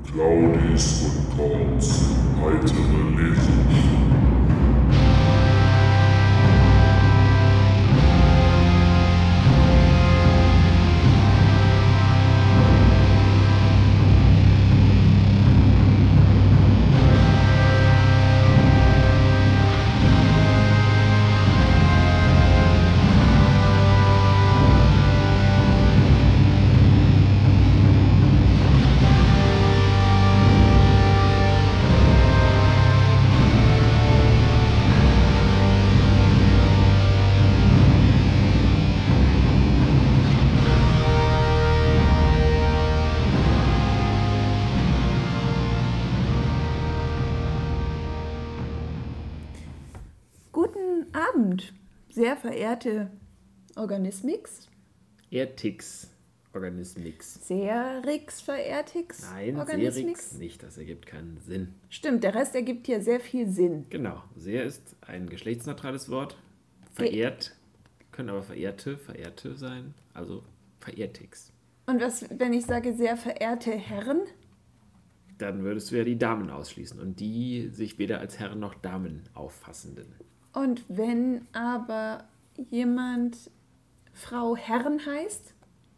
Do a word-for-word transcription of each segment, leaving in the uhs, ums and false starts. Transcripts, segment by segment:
Claudis und Korns heitere Lesung. Sehr verehrte Organismix. Ertix Organismix. Sehr Rix verehrtix Nein, Organismix. Serix nicht, das ergibt keinen Sinn. Stimmt, der Rest ergibt hier sehr viel Sinn. Genau, sehr ist ein geschlechtsneutrales Wort. Verehrt, können aber Verehrte, Verehrte sein, also Verehrtix. Und was, wenn ich sage sehr verehrte Herren? Dann würdest du ja die Damen ausschließen und die sich weder als Herren noch Damen auffassenden. Und wenn aber jemand Frau Herren heißt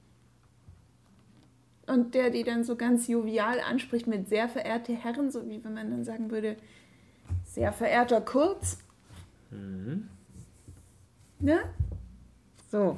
und der die dann so ganz jovial anspricht mit sehr verehrte Herren, so wie wenn man dann sagen würde, sehr verehrter Kurz. Mhm. Ne? So.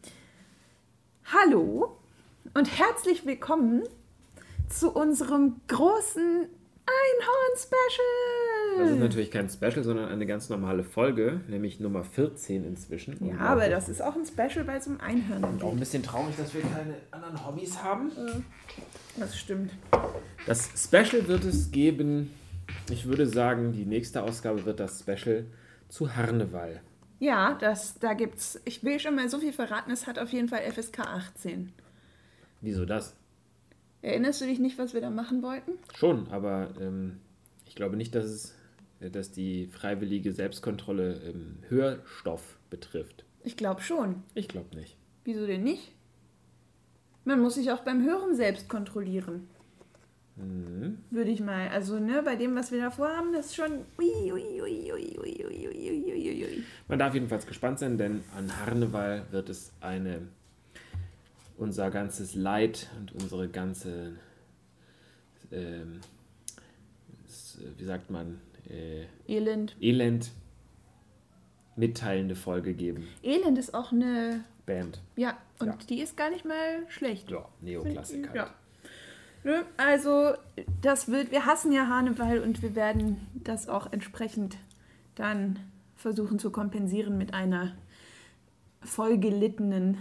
Hallo und herzlich willkommen zu unserem großen Einhorn-Special. Das ist natürlich kein Special, sondern eine ganz normale Folge, nämlich Nummer vierzehn inzwischen. Ja, aber das ist auch ein Special, weil es um Einhörner Auch ein geht. bisschen traurig, dass wir keine anderen Hobbys haben. Das stimmt. Das Special wird es geben, ich würde sagen, die nächste Ausgabe wird das Special zu Harneval. Ja, das, da gibt's, ich will schon mal so viel verraten, es hat auf jeden Fall F S K achtzehn. Wieso das? Erinnerst du dich nicht, was wir da machen wollten? Schon, aber ähm, ich glaube nicht, dass es dass die freiwillige Selbstkontrolle ähm, Hörstoff betrifft. Ich glaube schon. Ich glaube nicht. Wieso denn nicht? Man muss sich auch beim Hören selbst kontrollieren. Mhm. Würde ich mal. Also, ne, bei dem, was wir da vorhaben, das ist schon. Ui, ui, ui, ui, ui, ui, ui, ui, ui. Man darf jedenfalls gespannt sein, denn an Harneval wird es eine unser ganzes Leid und unsere ganze ähm, wie sagt man äh, Elend. Elend mitteilende Folge geben. Elend ist auch eine Band. Ja, und Ja. die ist gar nicht mal schlecht. Ja, Neoklassik halt. Ja. Ne, also, das wird, wir hassen ja Harneval und wir werden das auch entsprechend dann versuchen zu kompensieren mit einer vollgelittenen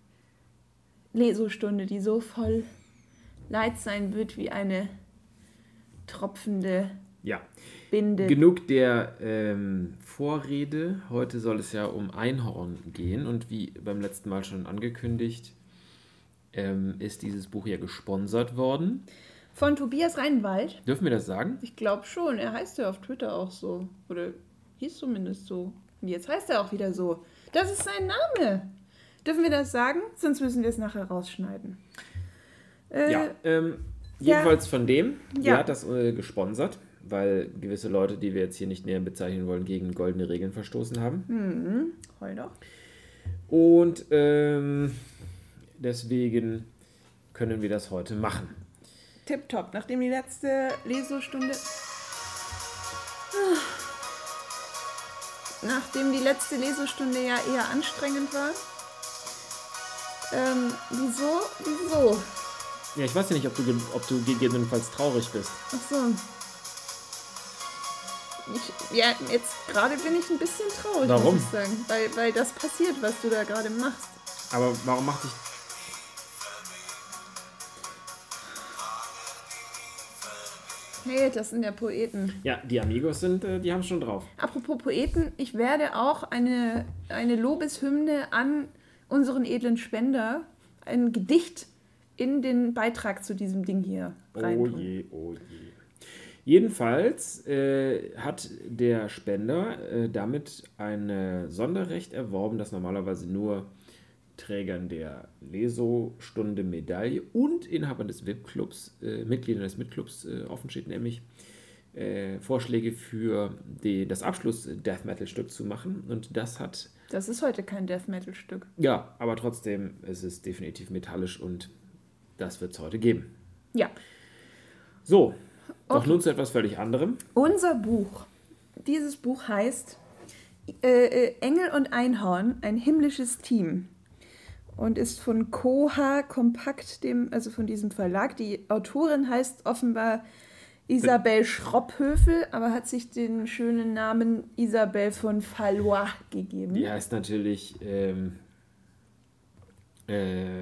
Lesostunde, die so voll Leid sein wird wie eine tropfende Ja. Binde. Genug der ähm, Vorrede. Heute soll es ja um Einhorn gehen und wie beim letzten Mal schon angekündigt, ähm, ist dieses Buch ja gesponsert worden. Von Tobias Reinwald. Dürfen wir das sagen? Ich glaube schon, er heißt ja auf Twitter auch so. Oder hieß zumindest so. Und jetzt heißt er auch wieder so. Das ist sein Name. Dürfen wir das sagen? Sonst müssen wir es nachher rausschneiden. Äh, Ja. Ähm, jedenfalls von dem, der Ja. hat das äh, gesponsert, weil gewisse Leute, die wir jetzt hier nicht näher bezeichnen wollen, gegen goldene Regeln verstoßen haben. Mhm. Heul doch. Und ähm, deswegen können wir das heute machen. Tipptopp. Nachdem die letzte Lesestunde... Nachdem die letzte Lesestunde ja eher anstrengend war. Ähm, wieso? Wieso? Ja, ich weiß ja nicht, ob du, ge- ob du gegebenenfalls traurig bist. Ach so. Ich, ja, jetzt gerade bin ich ein bisschen traurig, Warum? muss ich sagen. Weil, weil das passiert, was du da gerade machst. Aber warum macht dich... Hey, das sind ja Poeten. Ja, die Amigos sind, äh, die haben schon drauf. Apropos Poeten, ich werde auch eine, eine Lobeshymne an unseren edlen Spender, ein Gedicht in den Beitrag zu diesem Ding hier rein Oh tun. je, oh je. Jedenfalls äh, hat der Spender äh, damit ein äh, Sonderrecht erworben, das normalerweise nur Trägern der Lesostunde Medaille und Inhabern des V I P-Clubs, äh, Mitgliedern des V I P-Clubs äh, offen steht, nämlich äh, Vorschläge für die, das Abschluss-Death-Metal-Stück zu machen. Und das hat... Das ist heute kein Death-Metal-Stück. Ja, aber trotzdem ist es definitiv metallisch und das wird es heute geben. Ja. So, doch Okay. nun zu etwas völlig anderem. Unser Buch. Dieses Buch heißt äh, äh, Engel und Einhorn, ein himmlisches Team. Und ist von Koha Kompakt, dem, also von diesem Verlag. Die Autorin heißt offenbar Isabel Schropphöfel, aber hat sich den schönen Namen Isabel von Valois gegeben. Die heißt natürlich ähm, äh,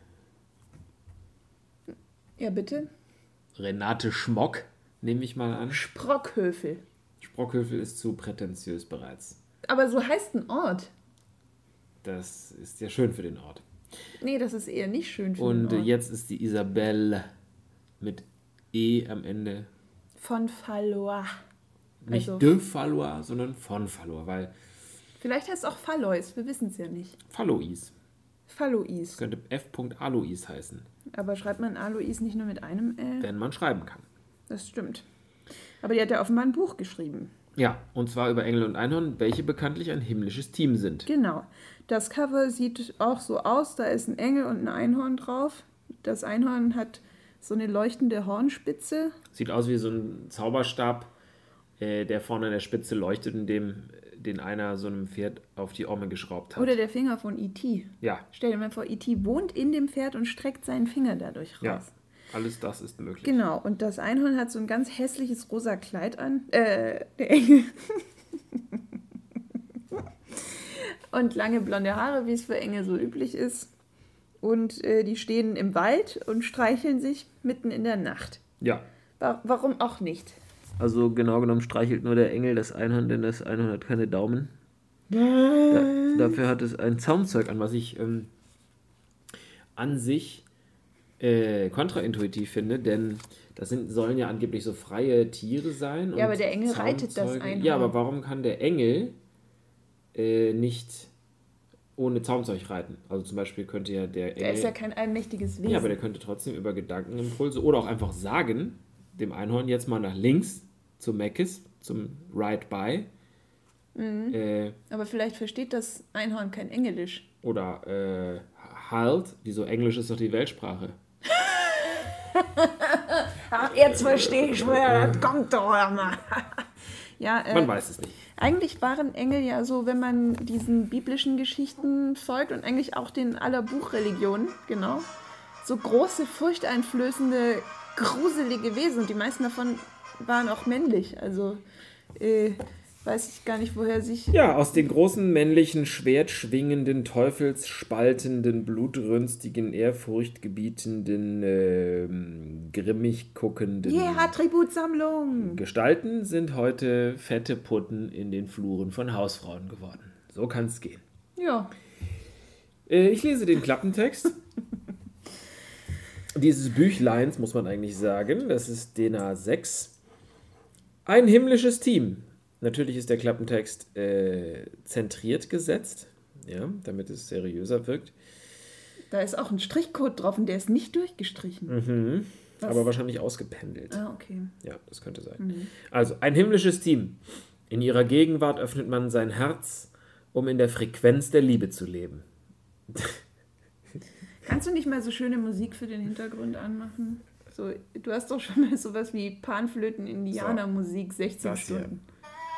Ja, bitte? Renate Schmock, nehme ich mal an. Sprockhöfel. Sprockhövel ist zu prätentiös bereits. Aber so heißt ein Ort. Das ist ja schön für den Ort. Nee, das ist eher nicht schön für Und den äh, Ort. jetzt ist die Isabelle mit E am Ende Von Valois. nicht Also- de Valois, sondern von Valois, weil Vielleicht heißt es auch Valois, wir wissen es ja nicht. Valois Valois. könnte F. Alois heißen, Aber schreibt man Alois nicht nur mit einem L? wenn man schreiben kann. Das stimmt. Aber die hat ja offenbar ein Buch geschrieben. Ja, und zwar über Engel und Einhorn, welche bekanntlich ein himmlisches Team sind. Genau. Das Cover sieht auch so aus, da ist ein Engel und ein Einhorn drauf. Das Einhorn hat so eine leuchtende Hornspitze. Sieht aus wie so ein Zauberstab, äh, der vorne an der Spitze leuchtet, in dem den einer so einem Pferd auf die Orme geschraubt hat. Oder der Finger von E T ja, Stell dir mal vor, E T wohnt in dem Pferd und streckt seinen Finger dadurch raus. ja, alles das ist möglich. Genau, und das Einhorn hat so ein ganz hässliches rosa Kleid an. Äh, der Engel. Und lange blonde Haare, wie es für Engel so üblich ist. Und äh, die stehen im Wald und streicheln sich mitten in der Nacht. Ja, Wa- Warum auch nicht? also genau genommen streichelt nur der Engel das Einhorn, denn das Einhorn hat keine Daumen. Da, dafür hat es ein Zaumzeug an, was ich ähm, an sich äh, kontraintuitiv finde, denn das sind, sollen ja angeblich so freie Tiere sein. Ja, aber der Engel reitet das Zaumzeuge- Einhorn. Ja, aber warum kann der Engel äh, nicht ohne Zaumzeug reiten? Also zum Beispiel könnte ja der Engel... Der ist ja kein allmächtiges Wesen. ja, aber der könnte trotzdem über Gedankenimpulse oder auch einfach sagen, dem Einhorn jetzt mal nach links zum Meckes, zum Ride-By. Mhm. Äh, Aber vielleicht versteht das Einhorn kein Englisch. oder äh, halt, wieso Englisch ist doch die Weltsprache. Ach, jetzt verstehe ich mal, das kommt doch mal. Ja, äh, Man weiß es nicht. eigentlich waren Engel ja so, wenn man diesen biblischen Geschichten folgt und eigentlich auch den aller Buchreligionen, genau, so große, furchteinflößende, gruselige Wesen. Und die meisten davon waren auch männlich. Also äh, weiß ich gar nicht, woher sich... Ja, aus den großen männlichen, schwertschwingenden, teufelsspaltenden, blutrünstigen, ehrfurchtgebietenden, ähm, grimmig guckenden Yeah, Attributsammlung! Gestalten sind heute fette Putten in den Fluren von Hausfrauen geworden. So kann es gehen. Ja, Äh, ich lese den Klappentext. Dieses Büchleins, muss man eigentlich sagen, das ist D N A sechs. Ein himmlisches Team. Natürlich ist der Klappentext äh, zentriert gesetzt, ja, damit es seriöser wirkt. da ist auch ein Strichcode drauf und der ist nicht durchgestrichen. Mhm. Was? Aber wahrscheinlich ausgependelt. Ah, okay. Ja, das könnte sein. Mhm. Also, ein himmlisches Team. In ihrer Gegenwart öffnet man sein Herz, um in der Frequenz der Liebe zu leben. Kannst du nicht mal so schöne Musik für den Hintergrund anmachen? So, du hast doch schon mal sowas wie Panflöten-Indianer-Musik, sechzehn das hier. Stunden.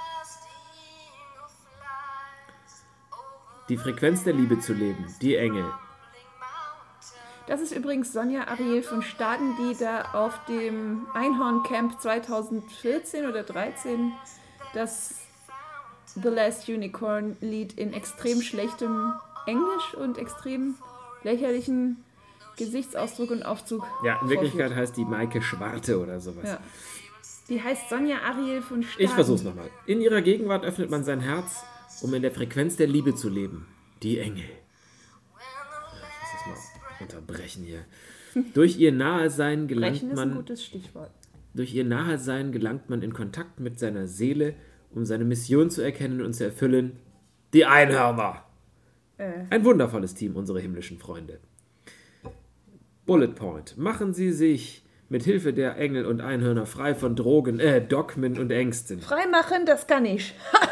Die Frequenz der Liebe zu leben. Die Engel. Das ist übrigens Sonja Ariel von Staden, die da auf dem Einhorn-Camp zweitausendvierzehn oder dreizehn das The Last Unicorn-Lied in extrem schlechtem Englisch und extrem lächerlichen Gesichtsausdruck und Aufzug Ja, in Wirklichkeit vorführt. heißt die Maike Schwarte oder sowas. Ja. Die heißt Sonja Ariel von Staden. Ich versuch's nochmal. In ihrer Gegenwart öffnet man sein Herz, um in der Frequenz der Liebe zu leben. Die Engel. Ich muss das mal unterbrechen hier. Durch ihr Nahesein gelangt Brechen ist ein man, gutes Stichwort. durch ihr Nahesein gelangt man in Kontakt mit seiner Seele, um seine Mission zu erkennen und zu erfüllen. Die Einhörner. Äh. Ein wundervolles Team, unsere himmlischen Freunde. Bullet Point. Machen Sie sich mit Hilfe der Engel und Einhörner frei von Drogen, äh, Dogmen und Ängsten. Freimachen, das kann ich.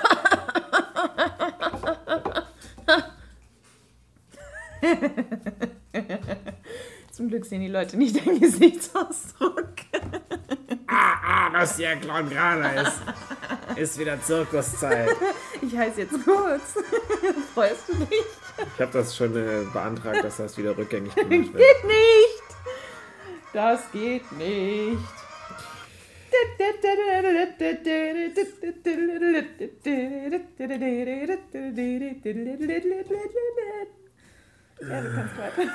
Zum Glück sehen die Leute nicht den Gesichtsausdruck. ah, ah, das hier Clown gerade ist. Ist wieder Zirkuszeit. Ich heiße jetzt kurz. Freust du dich? Ich habe das schon äh, beantragt, dass das wieder rückgängig gemacht wird. Geht nicht. Das geht nicht. Ja, du kannst weiter.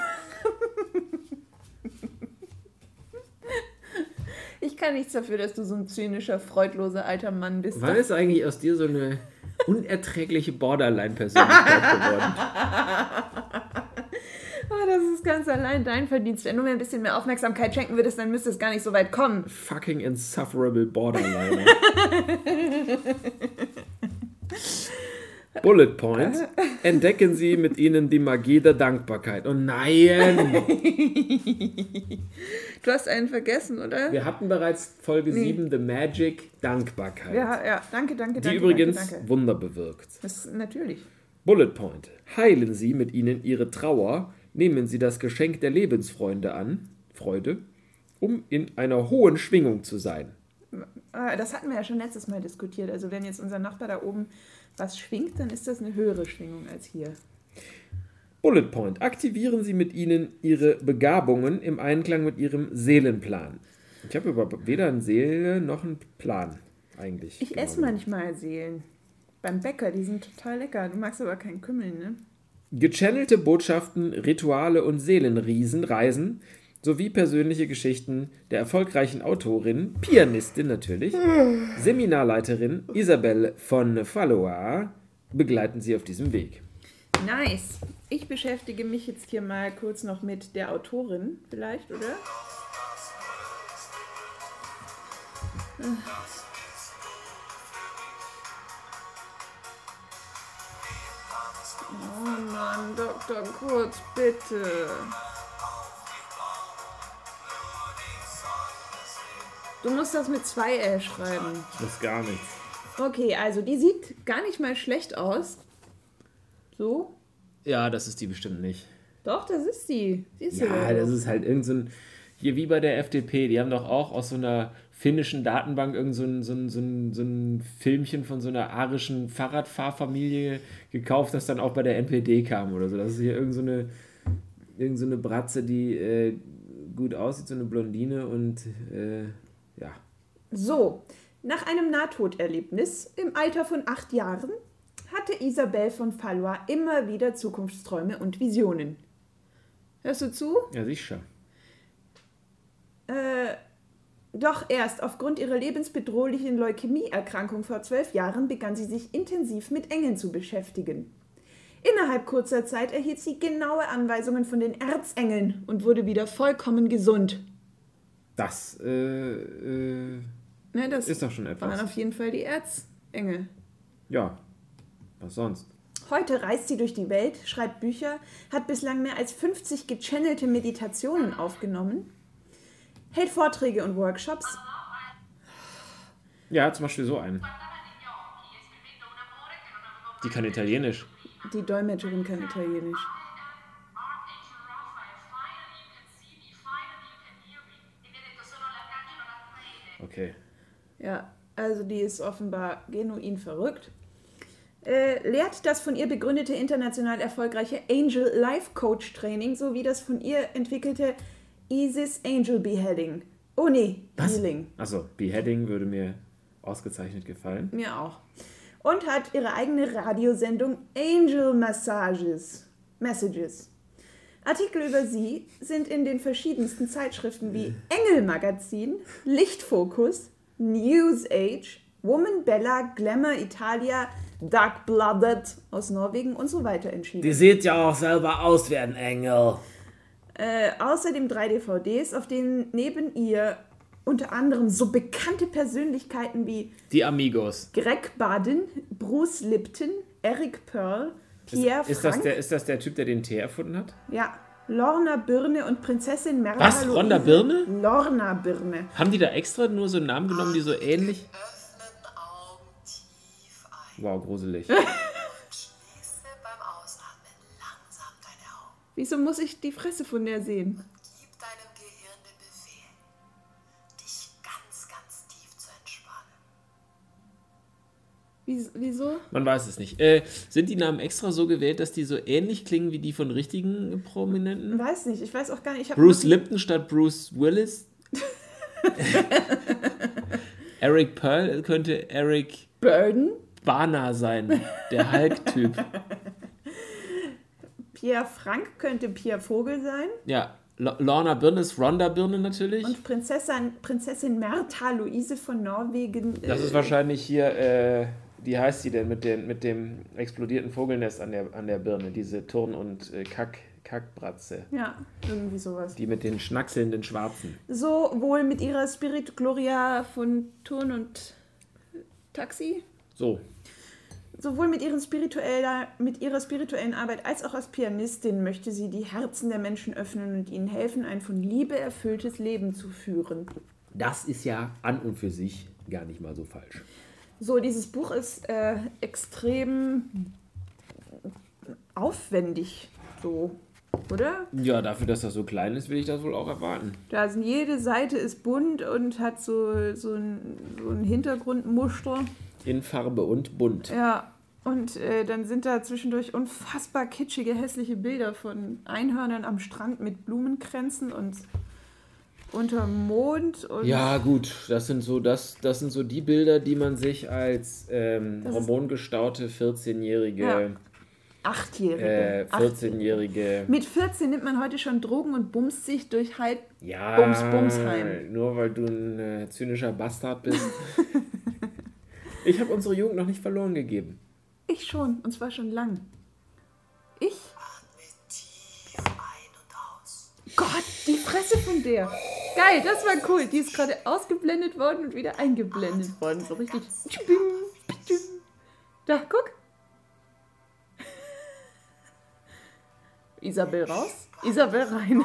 Ich kann nichts dafür, dass du so ein zynischer, freudloser alter Mann bist. Wann ist eigentlich aus dir so eine unerträgliche Borderline-Persönlichkeit geworden? Oh, das ist ganz allein dein Verdienst. Wenn du mir ein bisschen mehr Aufmerksamkeit schenken würdest, dann müsste es gar nicht so weit kommen. Fucking insufferable Borderline. Bullet Point. Entdecken Sie mit ihnen die Magie der Dankbarkeit. Oh nein! Du hast einen vergessen, oder? Wir hatten bereits Folge Nee. sieben, The Magic, Dankbarkeit. Ja, ja, danke, danke, die danke. übrigens danke, danke. Wunder bewirkt. Das ist natürlich. Bullet Point. Heilen Sie mit ihnen ihre Trauer, nehmen Sie das Geschenk der Lebensfreunde an, Freude, um in einer hohen Schwingung zu sein. Ah, das hatten wir ja schon letztes Mal diskutiert. Also wenn jetzt unser Nachbar da oben was schwingt, dann ist das eine höhere Schwingung als hier. Bullet Point. Aktivieren Sie mit ihnen ihre Begabungen im Einklang mit ihrem Seelenplan. Ich habe aber weder eine Seele noch einen Plan, eigentlich. Ich esse manchmal Seelen. Beim Bäcker, die sind total lecker. Du magst aber keinen Kümmel, ne? Gechannelte Botschaften, Rituale und Seelenriesen, Reisen sowie persönliche Geschichten der erfolgreichen Autorin, Pianistin natürlich, Seminarleiterin Isabelle von Valois begleiten Sie auf diesem Weg. Nice. Ich beschäftige mich jetzt hier mal kurz noch mit der Autorin, vielleicht, oder? Oh Mann, Doktor Kurz, bitte. Du musst das mit zwei L schreiben. Das ist gar nichts. Okay, also die sieht gar nicht mal schlecht aus. So? Ja, das ist die bestimmt nicht. Doch, das ist sie. sie ist Ja, sie das ist halt irgend so ein, hier wie bei der F D P, die haben doch auch aus so einer finnischen Datenbank irgend so ein, so ein, so ein, so ein Filmchen von so einer arischen Fahrradfahrfamilie gekauft, das dann auch bei der N P D kam oder so. Das ist hier irgend so eine, irgend so eine Bratze, die äh, gut aussieht, so eine Blondine und äh, ja. So, nach einem Nahtoderlebnis im Alter von acht Jahren hatte Isabelle von Valois immer wieder Zukunftsträume und Visionen. Hörst du zu? Ja, sicher. Äh, doch erst aufgrund ihrer lebensbedrohlichen Leukämieerkrankung vor zwölf Jahren begann sie sich intensiv mit Engeln zu beschäftigen. Innerhalb kurzer Zeit erhielt sie genaue Anweisungen von den Erzengeln und wurde wieder vollkommen gesund. Das äh, äh, Ne, das ist doch schon waren etwas. auf jeden Fall die Erzengel. Ja, was sonst? Heute reist sie durch die Welt, schreibt Bücher, hat bislang mehr als fünfzig gechannelte Meditationen aufgenommen, hält Vorträge und Workshops. Ja, zum Beispiel so einen. Die kann Italienisch. Die Dolmetscherin kann Italienisch. Okay. Ja, also die ist offenbar genuin verrückt. Äh, lehrt das von ihr begründete international erfolgreiche Angel Life Coach Training sowie das von ihr entwickelte Isis Angel Beheading. Oh nee, Was? Healing. Achso, Beheading würde mir ausgezeichnet gefallen. Mir auch. Und hat ihre eigene Radiosendung Angel Massages. Messages. Artikel über sie sind in den verschiedensten Zeitschriften wie Engel Magazin, Lichtfokus, News Age, Woman Bella, Glamour Italia, Dark Blooded aus Norwegen und so weiter entschieden. sieht ja auch selber aus wie ein Engel. Äh, außerdem drei D V Ds, auf denen neben ihr unter anderem so bekannte Persönlichkeiten wie Die Amigos. Greg Baden, Bruce Lipton, Eric Pearl, Pierre ist, ist, das Frank. der, ist das der Typ, der den Tee erfunden hat? Ja, Lorna Birne und Prinzessin Merla. Was? Rhonda Birne? Lorna Birne. Haben die da extra nur so einen Namen genommen, die so ähnlich... Geöffneten Augen tief ein. Wow, gruselig. Schließe beim Ausatmen langsam deine Augen. Wieso muss ich die Fresse von der sehen? Gib deinem Gehirn den Befehl, dich ganz, ganz tief zu entspannen. Wie- Wieso? Man weiß es nicht. Äh, sind die Namen extra so gewählt, dass die so ähnlich klingen wie die von richtigen Prominenten? Weiß nicht. Ich weiß auch gar nicht. Ich hab Bruce noch- Lipton statt Bruce Willis? Eric Pearl könnte Eric Burden. Bana sein, der Hulk-Typ. Pierre Frank könnte Pierre Vogel sein. Ja, L- Lorna Birne ist Rhonda Birne natürlich. Und Prinzessin, Prinzessin Märtha Luise von Norwegen. Das äh, ist wahrscheinlich hier, äh, wie heißt die denn mit, den, mit dem explodierten Vogelnest an der, an der Birne? Diese Turn- und äh, Kack, Kackbratze. Ja, irgendwie sowas. Die mit den schnackselnden Schwarzen. So wohl mit ihrer Spirit Gloria von Turn und Taxi. So. Sowohl mit, ihren spiritueller, mit ihrer spirituellen Arbeit als auch als Pianistin möchte sie die Herzen der Menschen öffnen und ihnen helfen, ein von Liebe erfülltes Leben zu führen. Das ist ja an und für sich gar nicht mal so falsch. So, dieses Buch ist äh, extrem aufwendig, so, oder? Ja, dafür, dass das so klein ist, will ich das wohl auch erwarten. Da sind, jede Seite ist bunt und hat so, so, ein, so ein Hintergrundmuster. In Farbe und bunt. Ja, und äh, dann sind da zwischendurch unfassbar kitschige, hässliche Bilder von Einhörnern am Strand mit Blumenkränzen und unterm Mond. Und Ja, gut, das sind so, das, das sind so die Bilder, die man sich als ähm, Das ist- hormongestaute vierzehnjährige, Ja. Achtjährige. äh, Acht- vierzehnjährige. Mit vierzehn nimmt man heute schon Drogen und bumst sich durch halb. Ja, Bums, Bumsheim. nur weil du ein äh, zynischer Bastard bist. Ich habe unsere Jugend noch nicht verloren gegeben. Ich schon, und zwar schon lang. Ich? Atme tief ein und aus. Gott, die Fresse von der. Geil, das war cool. Die ist gerade ausgeblendet worden und wieder eingeblendet worden. So richtig. Da, guck. Isabel raus, Isabel rein.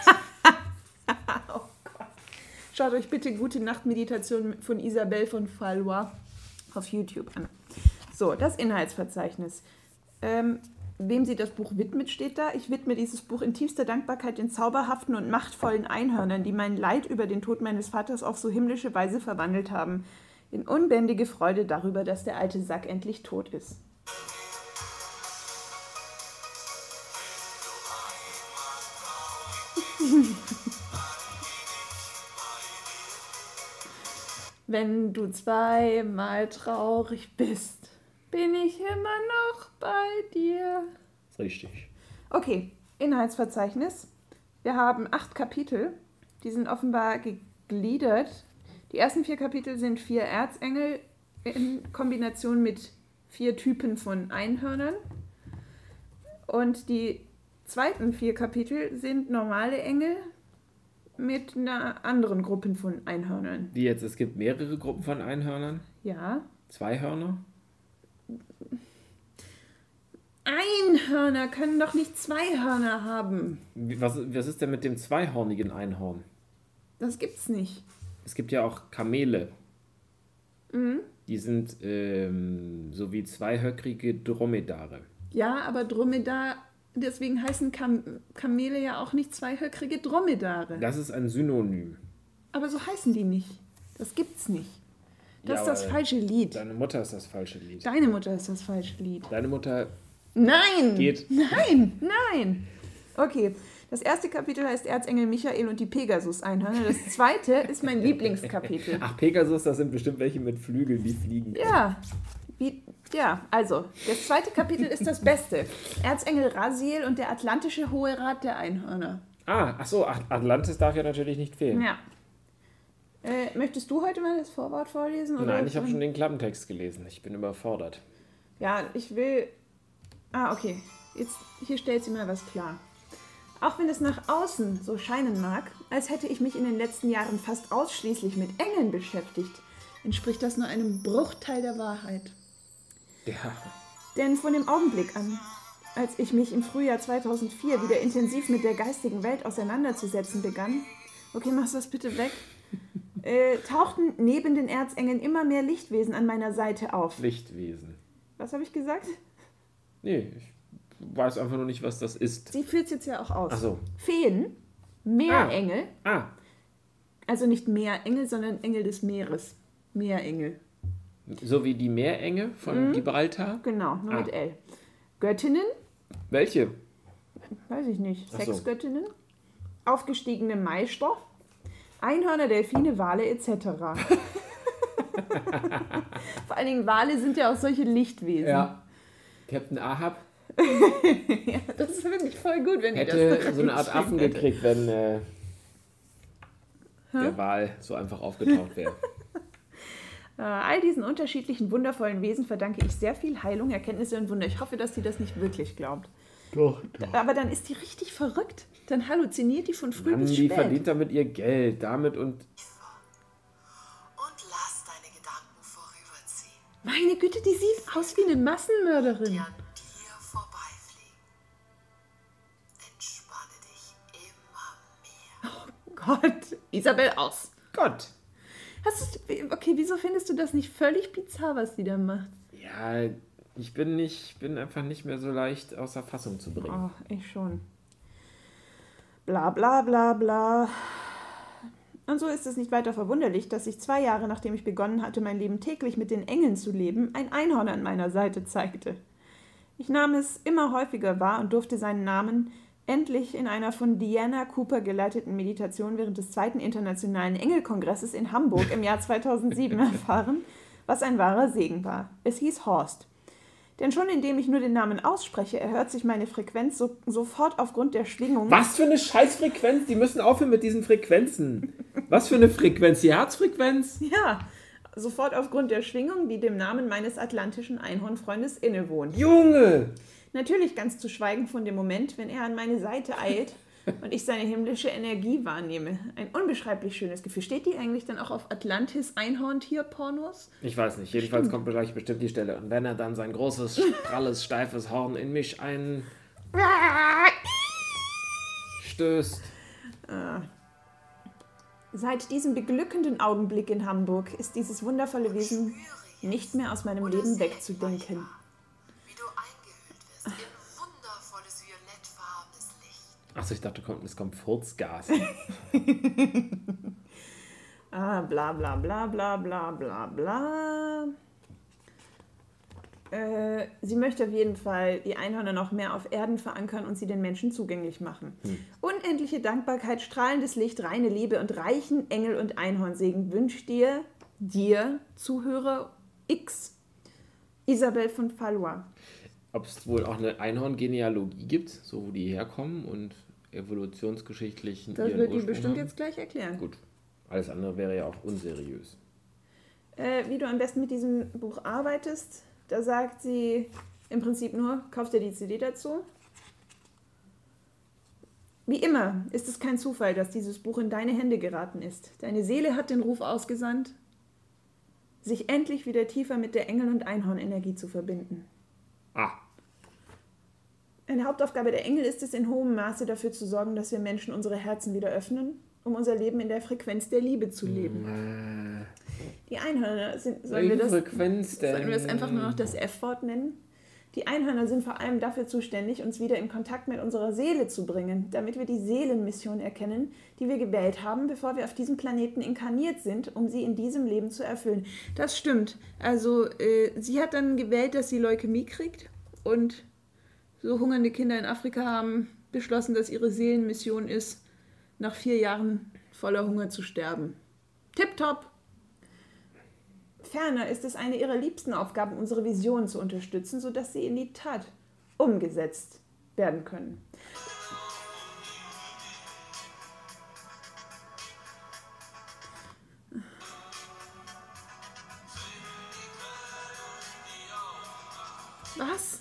Oh Gott. Schaut euch bitte Gute Nacht Meditation von Isabel von Valois auf YouTube an. So, das Inhaltsverzeichnis. Ähm, wem sie das Buch widmet, steht da. Ich widme dieses Buch in tiefster Dankbarkeit den zauberhaften und machtvollen Einhörnern, die mein Leid über den Tod meines Vaters auf so himmlische Weise verwandelt haben. In unbändige Freude darüber, dass der alte Sack endlich tot ist. Wenn du zweimal traurig bist, bin ich immer noch bei dir. Richtig. Okay, Inhaltsverzeichnis. Wir haben acht Kapitel. Die sind offenbar gegliedert. Die ersten vier Kapitel sind vier Erzengel in Kombination mit vier Typen von Einhörnern. Und die zweiten vier Kapitel sind normale Engel mit einer anderen Gruppe von Einhörnern. Wie jetzt, es gibt mehrere Gruppen von Einhörnern. Ja. Zwei Hörner. Einhörner können doch nicht zwei Hörner haben. Wie- Was, was ist denn mit dem zweihornigen Einhorn? Das gibt's nicht. Es gibt ja auch Kamele. Mhm. Die sind ähm, so wie zweihöckrige Dromedare. Ja, aber Dromedar, deswegen heißen Kam Kamele ja auch nicht zweihöckrige Dromedare. Das ist ein Synonym. Aber so heißen die nicht. Das gibt's nicht. Das Ja, ist das aber falsche Lied. Deine Mutter ist das falsche Lied. Deine Mutter ist das falsche Lied. Deine Mutter Nein! Geht. Nein! Nein! Okay, das erste Kapitel heißt Erzengel Michael und die Pegasus-Einhörner. Das zweite ist mein Lieblingskapitel. Ach, Pegasus, das sind bestimmt welche mit Flügeln, die fliegen können. Ja, wie, ja, also, das zweite Kapitel ist das Beste. Erzengel Raziel und der Atlantische Hohe Rat der Einhörner. Ah, ach so, At- Atlantis darf ja natürlich nicht fehlen. Ja. Äh, möchtest du heute mal das Vorwort vorlesen? Oder? Nein, ich habe schon den Klappentext gelesen. Ich bin überfordert. Ja, ich will... Ah, okay. Jetzt, hier stellt sie mal was klar. Auch wenn es nach außen so scheinen mag, als hätte ich mich in den letzten Jahren fast ausschließlich mit Engeln beschäftigt, entspricht das nur einem Bruchteil der Wahrheit. Ja. Denn von dem Augenblick an, als ich mich im Frühjahr zweitausendvier wieder intensiv mit der geistigen Welt auseinanderzusetzen begann, okay, machst du das bitte weg, äh, tauchten neben den Erzengeln immer mehr Lichtwesen an meiner Seite auf. Lichtwesen. Was habe ich gesagt? Nee, ich weiß einfach nur nicht, was das ist. Sie führt es jetzt ja auch aus. Ach so. Feen, Meerengel, Ah, also nicht Meerengel, sondern Engel des Meeres. Meerengel. so wie die Meerenge von Mhm. Gibraltar? Genau, nur Ah. mit L. Göttinnen, Welche? weiß ich nicht, Ach so. Sexgöttinnen, aufgestiegene Meister, Einhörner, Delfine, Wale et cetera. Vor allen Dingen Wale sind ja auch solche Lichtwesen. Ja. Captain Ahab Ja, das ist wirklich voll gut, wenn die das hätte so eine Art reinschreiben. Affen gekriegt, wenn äh, der Wal so einfach aufgetaucht wäre. Äh, all diesen unterschiedlichen, wundervollen Wesen verdanke ich sehr viel Heilung, Erkenntnisse und Wunder. Ich hoffe, dass sie das nicht wirklich glaubt. Doch, doch. Aber dann ist die richtig verrückt. Dann halluziniert die von früh Mann, bis die spät. verdient damit ihr Geld. Damit und... Und lass deine Gedanken vorüberziehen, Meine Güte, die sieht aus wie eine Massenmörderin. die an dir vorbeifliegen. Entspanne dich immer mehr. Gott, Isabel, aus. Gott. Hast du, okay, wieso findest du das nicht völlig bizarr, was die da macht? Ja, ich bin nicht, bin einfach nicht mehr so leicht außer Fassung zu bringen. Oh, ich schon. Bla bla bla bla. Und so ist es nicht weiter verwunderlich, dass sich zwei Jahre nachdem ich begonnen hatte, mein Leben täglich mit den Engeln zu leben, ein Einhorn an meiner Seite zeigte. Ich nahm es immer häufiger wahr und durfte seinen Namen endlich in einer von Diana Cooper geleiteten Meditation während des zweiten Internationalen Engelkongresses in Hamburg im Jahr zweitausendsieben erfahren, was ein wahrer Segen war. Es hieß Horst. Denn schon indem ich nur den Namen ausspreche, erhöht sich meine Frequenz so, sofort aufgrund der Schwingung. Was für eine Scheißfrequenz? Die müssen aufhören mit diesen Frequenzen. Was für eine Frequenz? Die Herzfrequenz? Ja, sofort aufgrund der Schwingung, die dem Namen meines atlantischen Einhornfreundes innewohnt. Junge! Natürlich ganz zu schweigen von dem Moment, wenn er an meine Seite eilt und ich seine himmlische Energie wahrnehme. Ein unbeschreiblich schönes Gefühl. Steht die eigentlich dann auch auf Atlantis Einhorntier-Pornos? Ich weiß nicht. Jedenfalls kommt gleich bestimmt die Stelle. Und wenn er dann sein großes, pralles, steifes Horn in mich einstößt. Seit diesem beglückenden Augenblick in Hamburg ist dieses wundervolle Wesen nicht mehr aus meinem Leben wegzudenken. Wie du eingehüllt wirst in wundervolles violettfarbenes Licht. Achso, ich dachte, es kommt Furzgas. Ah, bla bla bla bla bla bla bla. Äh, sie möchte auf jeden Fall die Einhörner noch mehr auf Erden verankern und sie den Menschen zugänglich machen. Hm. Unendliche Dankbarkeit, strahlendes Licht, reine Liebe und reichen Engel- und Einhornsegen wünscht dir, dir, Zuhörer X, Isabel von Valois. Ob es wohl auch eine Einhorn-Genealogie gibt, so wo die herkommen und evolutionsgeschichtlichen Das ihren wird die Ursprung bestimmt haben? jetzt gleich erklären. Gut, alles andere wäre ja auch unseriös. Äh, wie du am besten mit diesem Buch arbeitest, da sagt sie im Prinzip nur, kauf dir die C D dazu. Wie immer ist es kein Zufall, dass dieses Buch in deine Hände geraten ist. Deine Seele hat den Ruf ausgesandt, sich endlich wieder tiefer mit der Engel- und Einhornenergie zu verbinden. Ah, Eine Hauptaufgabe der Engel ist es, in hohem Maße dafür zu sorgen, dass wir Menschen unsere Herzen wieder öffnen, um unser Leben in der Frequenz der Liebe zu leben. Die Einhörner sind, sollen wir das, Frequenz denn? sollen wir das einfach nur noch das F-Wort nennen? Die Einhörner sind vor allem dafür zuständig, uns wieder in Kontakt mit unserer Seele zu bringen, damit wir die Seelenmission erkennen, die wir gewählt haben, bevor wir auf diesem Planeten inkarniert sind, um sie in diesem Leben zu erfüllen. Das stimmt. Also äh, sie hat dann gewählt, dass sie Leukämie kriegt und so hungernde Kinder in Afrika haben beschlossen, dass ihre Seelenmission ist, nach vier Jahren voller Hunger zu sterben. Tipptopp! Ferner ist es eine ihrer liebsten Aufgaben, unsere Visionen zu unterstützen, sodass sie in die Tat umgesetzt werden können. Was?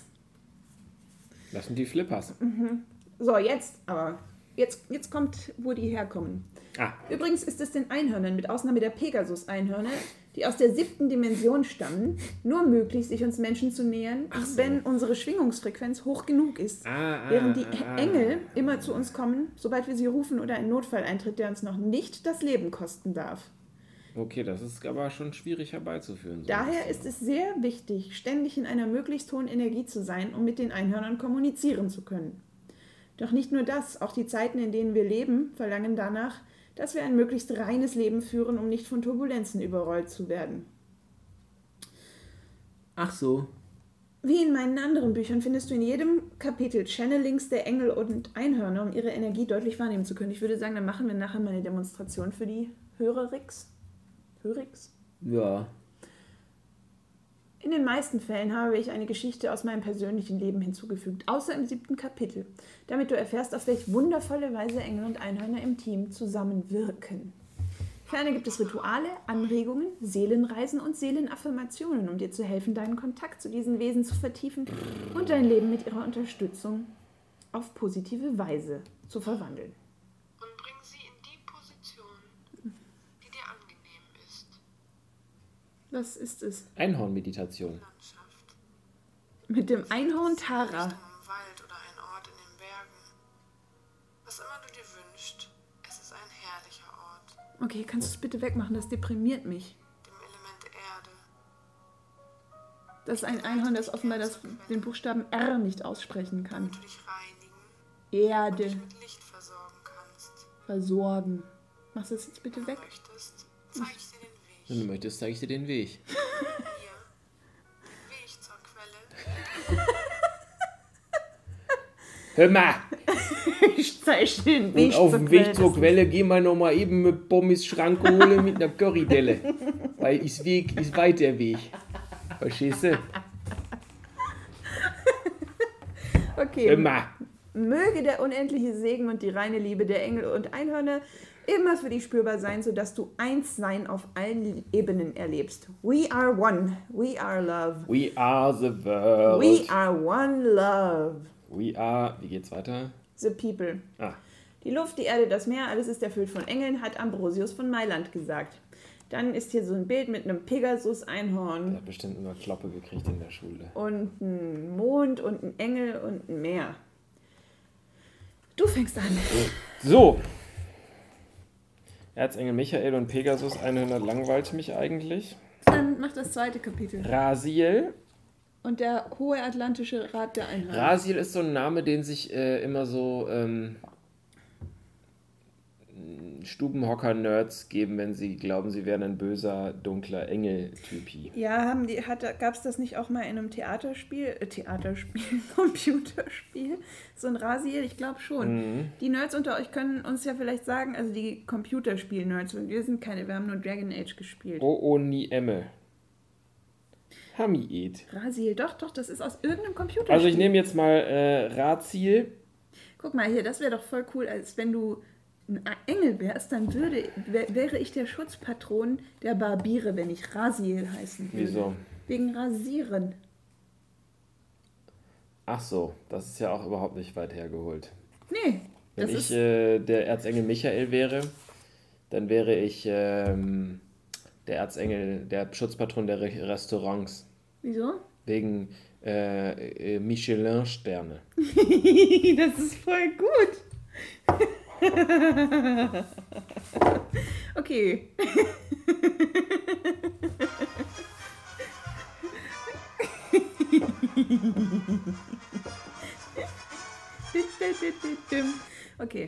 Das sind die Flippers. So, jetzt aber. Jetzt, jetzt kommt, wo die herkommen. Ah. Übrigens ist es den Einhörnern, mit Ausnahme der Pegasus-Einhörner, die aus der siebten Dimension stammen, nur möglich, sich uns Menschen zu nähern, so. wenn unsere Schwingungsfrequenz hoch genug ist. Ah, ah, Während die ah, Engel immer zu uns kommen, sobald wir sie rufen oder ein Notfall eintritt, der uns noch nicht das Leben kosten darf. Okay, das ist aber schon schwierig herbeizuführen. So. Daher ist es sehr wichtig, ständig in einer möglichst hohen Energie zu sein, um mit den Einhörnern kommunizieren zu können. Doch nicht nur das, auch die Zeiten, in denen wir leben, verlangen danach, dass wir ein möglichst reines Leben führen, um nicht von Turbulenzen überrollt zu werden. Ach so. Wie in meinen anderen Büchern findest du in jedem Kapitel Channelings der Engel und Einhörner, um ihre Energie deutlich wahrnehmen zu können. Ich würde sagen, dann machen wir nachher mal eine Demonstration für die Hörerix. Hörix? Ja. In den meisten Fällen habe ich eine Geschichte aus meinem persönlichen Leben hinzugefügt, außer im siebten Kapitel, damit du erfährst, auf welche wundervolle Weise Engel und Einhörner im Team zusammenwirken. Ferner gibt es Rituale, Anregungen, Seelenreisen und Seelenaffirmationen, um dir zu helfen, deinen Kontakt zu diesen Wesen zu vertiefen und dein Leben mit ihrer Unterstützung auf positive Weise zu verwandeln. Und bring sie in die Position, die dir angenehm ist. Was ist es? Einhornmeditation. Landschaft. Mit dem Einhorn Tara. Richtung im Wald oder ein Ort in den Bergen. Was immer du dir wünschst, es ist ein herrlicher Ort. Okay, kannst du es bitte wegmachen? Das deprimiert mich. Dem Element Erde. Das ist ein Einhorn, das offenbar das, den Buchstaben R nicht aussprechen kann. Damit du dich reinigen und Erde dich mit Licht versorgen kannst. versorgen. Machst du das jetzt bitte weg? Möchtest, zeig ich dir den Weg. Wenn du möchtest, zeige ich dir den Weg. Hier, den Weg zur Quelle. Hör mal! Ich zeige den Und Weg auf zur dem Weg Quelle. zur Quelle gehen wir noch mal eben mit Pommes Schranke holen mit einer Currydelle. Weil ist Weg, ist weit der Weg. Verstehst du? Okay. Hör mal! Möge der unendliche Segen und die reine Liebe der Engel und Einhörner immer für dich spürbar sein, sodass du Einssein auf allen Ebenen erlebst. We are one. We are love. We are the world. We are one love. We are. Wie geht's weiter? The people. Ah. Die Luft, die Erde, das Meer, alles ist erfüllt von Engeln, hat Ambrosius von Mailand gesagt. Dann ist hier so ein Bild mit einem Pegasus-Einhorn. Der hat bestimmt immer Kloppe gekriegt in der Schule. Und ein Mond und ein Engel und ein Meer. Du fängst an. So. Erzengel Michael und Pegasus einhundert langweilt mich eigentlich. Dann mach das zweite Kapitel. Rasiel. Und der Hohe Atlantische Rat der Einhörner. Rasiel ist so ein Name, den sich äh, immer so ähm, Stubenhocker-Nerds geben, wenn sie glauben, sie wären ein böser, dunkler Engel-Typi. Ja, haben die, gab es das nicht auch mal in einem Theaterspiel? Äh, Theaterspiel, Computerspiel? So ein Rasiel? Ich glaube schon. Mhm. Die Nerds unter euch können uns ja vielleicht sagen, also die Computerspiel-Nerds, und wir sind keine, wir haben nur Dragon Age gespielt. Oh, oh, nie Emme. Hamied. Rasiel, doch, doch, das ist aus irgendeinem Computerspiel. Also ich nehme jetzt mal äh, Raziel. Guck mal hier, das wäre doch voll cool, als wenn du ein Engel wärst, dann würde, wär, wäre ich der Schutzpatron der Barbiere, wenn ich Rasiel heißen würde. Wieso? Wegen Rasieren. Ach so, das ist ja auch überhaupt nicht weit hergeholt. Nee, Wenn das ich ist... äh, der Erzengel Michael wäre, dann wäre ich ähm, der Erzengel, der Schutzpatron der Re- Restaurants. Wieso? Wegen äh, äh, Michelin-Sterne. Das ist voll gut. Okay. Okay.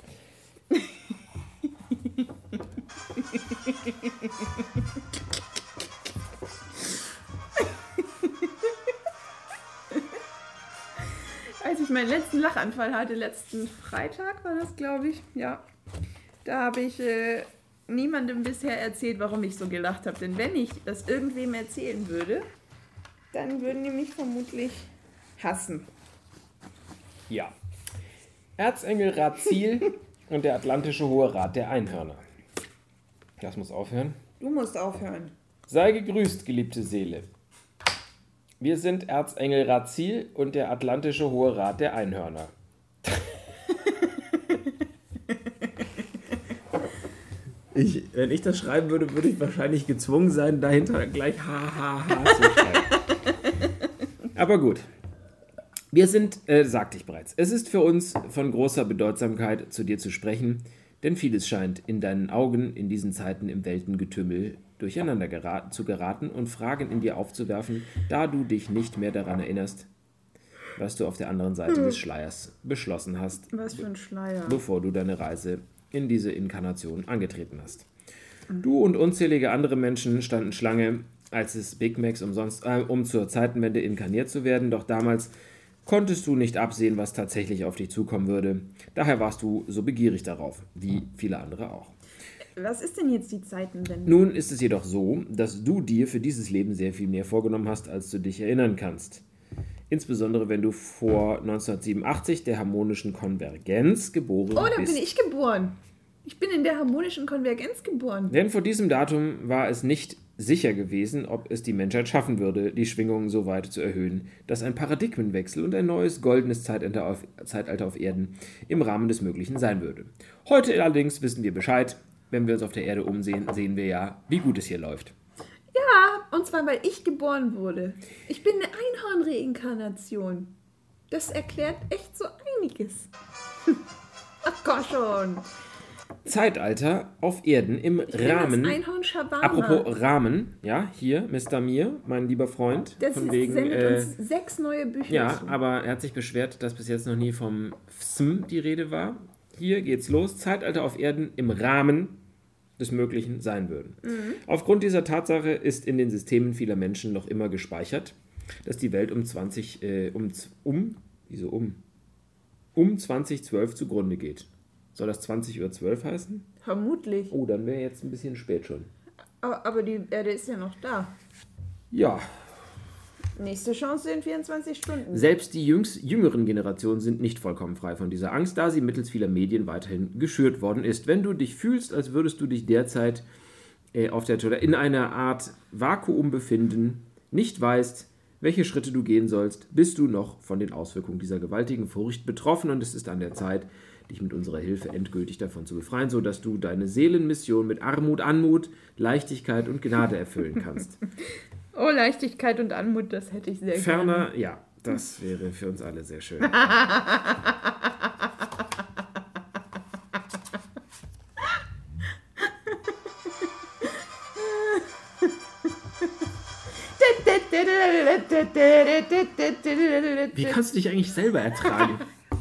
Als ich meinen letzten Lachanfall hatte, letzten Freitag war das, glaube ich, ja, da habe ich äh, niemandem bisher erzählt, warum ich so gelacht habe. Denn wenn ich das irgendwem erzählen würde, dann würden die mich vermutlich hassen. Ja. Erzengel Raziel und der Atlantische Hohe Rat der Einhörner. Das muss aufhören. Du musst aufhören. Sei gegrüßt, geliebte Seele. Wir sind Erzengel Raziel und der Atlantische Hohe Rat der Einhörner. Ich, wenn ich das schreiben würde, würde ich wahrscheinlich gezwungen sein, dahinter gleich ha, ha, ha zu schreiben. Aber gut. Wir sind, äh, sagte ich bereits, es ist für uns von großer Bedeutsamkeit, zu dir zu sprechen, denn vieles scheint in deinen Augen in diesen Zeiten im Weltengetümmel durcheinander geraten, zu geraten und Fragen in dir aufzuwerfen, da du dich nicht mehr daran erinnerst, was du auf der anderen Seite des Schleiers beschlossen hast, Was für ein Schleier. bevor du deine Reise in diese Inkarnation angetreten hast. Du und unzählige andere Menschen standen Schlange, als es Big Macs umsonst, äh, um zur Zeitenwende inkarniert zu werden, doch damals konntest du nicht absehen, was tatsächlich auf dich zukommen würde. Daher warst du so begierig darauf, wie viele andere auch. Was ist denn jetzt die Zeitenwende? Nun ist es jedoch so, dass du dir für dieses Leben sehr viel mehr vorgenommen hast, als du dich erinnern kannst. Insbesondere wenn du vor neunzehnhundertsiebenundachtzig der harmonischen Konvergenz geboren Oh, da bist. bin ich geboren. Ich bin in der harmonischen Konvergenz geboren. Denn vor diesem Datum war es nicht sicher gewesen, ob es die Menschheit schaffen würde, die Schwingungen so weit zu erhöhen, dass ein Paradigmenwechsel und ein neues goldenes Zeitalter auf, Zeitalter auf Erden im Rahmen des Möglichen sein würde. Heute allerdings wissen wir Bescheid. Wenn wir uns auf der Erde umsehen, sehen wir ja, wie gut es hier läuft. Ja, und zwar, weil ich geboren wurde. Ich bin eine Einhorn-Reinkarnation. Das erklärt echt so einiges. Ach Gott schon. Zeitalter auf Erden im Ich bin Rahmen. das Einhorn Shawarma. Apropos Rahmen, ja, hier, Mister Mir, mein lieber Freund. Das von ist, wegen, sendet äh, uns sechs neue Bücher ja, zu. aber er hat sich beschwert, dass bis jetzt noch nie vom F S M die Rede war. Hier geht's los. Zeitalter auf Erden im Rahmen des Möglichen sein würden. Mhm. Aufgrund dieser Tatsache ist in den Systemen vieler Menschen noch immer gespeichert, dass die Welt um zwanzig, äh, um, um, wieso um, um zwanzig zwölf zugrunde geht. Soll das zwanzig Uhr zwölf heißen? Vermutlich. Oh, dann wäre jetzt ein bisschen spät schon. Aber, aber die Erde ist ja noch da. Ja, Nächste Chance in vierundzwanzig Stunden. selbst die jüngs, jüngeren Generationen sind nicht vollkommen frei von dieser Angst, da sie mittels vieler Medien weiterhin geschürt worden ist. Wenn du dich fühlst, als würdest du dich derzeit äh, auf der Toilette in einer Art Vakuum befinden, nicht weißt, welche Schritte du gehen sollst, bist du noch von den Auswirkungen dieser gewaltigen Furcht betroffen und es ist an der Zeit, dich mit unserer Hilfe endgültig davon zu befreien, sodass du deine Seelenmission mit Armut, Anmut, Leichtigkeit und Gnade erfüllen kannst. Oh, Leichtigkeit und Anmut, das hätte ich sehr gerne. Ferner, ja, das wäre für uns alle sehr schön. Wie kannst du dich eigentlich selber ertragen?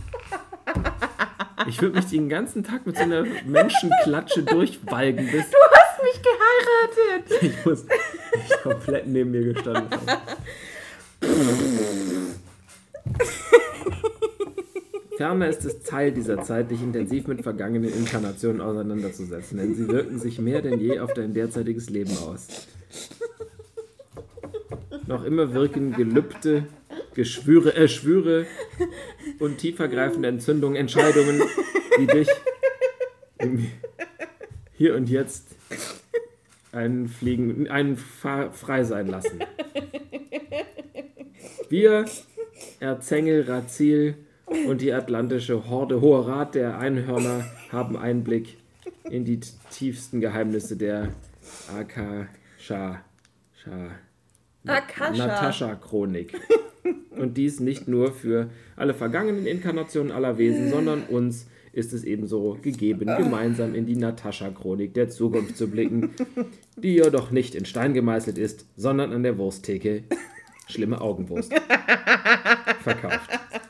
Ich würde mich den ganzen Tag mit so einer Menschenklatsche durchwalgen, bis Du hast mich geheiratet. ich muss ich komplett neben mir gestanden habe. Ferner ist es Teil dieser Zeit, dich intensiv mit vergangenen Inkarnationen auseinanderzusetzen, denn sie wirken sich mehr denn je auf dein derzeitiges Leben aus. Noch immer wirken Gelübde, Geschwüre, äh, Schwüre und tiefergreifende Entzündungen, Entscheidungen, die dich im Hier und Jetzt einen Fliegen, einen Fa- frei sein lassen. Wir, Erzengel, Razil und die atlantische Horde Hoher Rat der Einhörner haben Einblick in die tiefsten Geheimnisse der Akasha, Sha, Akasha. Natascha-Chronik. Und dies nicht nur für alle vergangenen Inkarnationen aller Wesen, sondern uns ist es ebenso gegeben, gemeinsam in die Natascha-Chronik der Zukunft zu blicken, die jedoch nicht in Stein gemeißelt ist, sondern an der Wursttheke schlimme Augenwurst verkauft.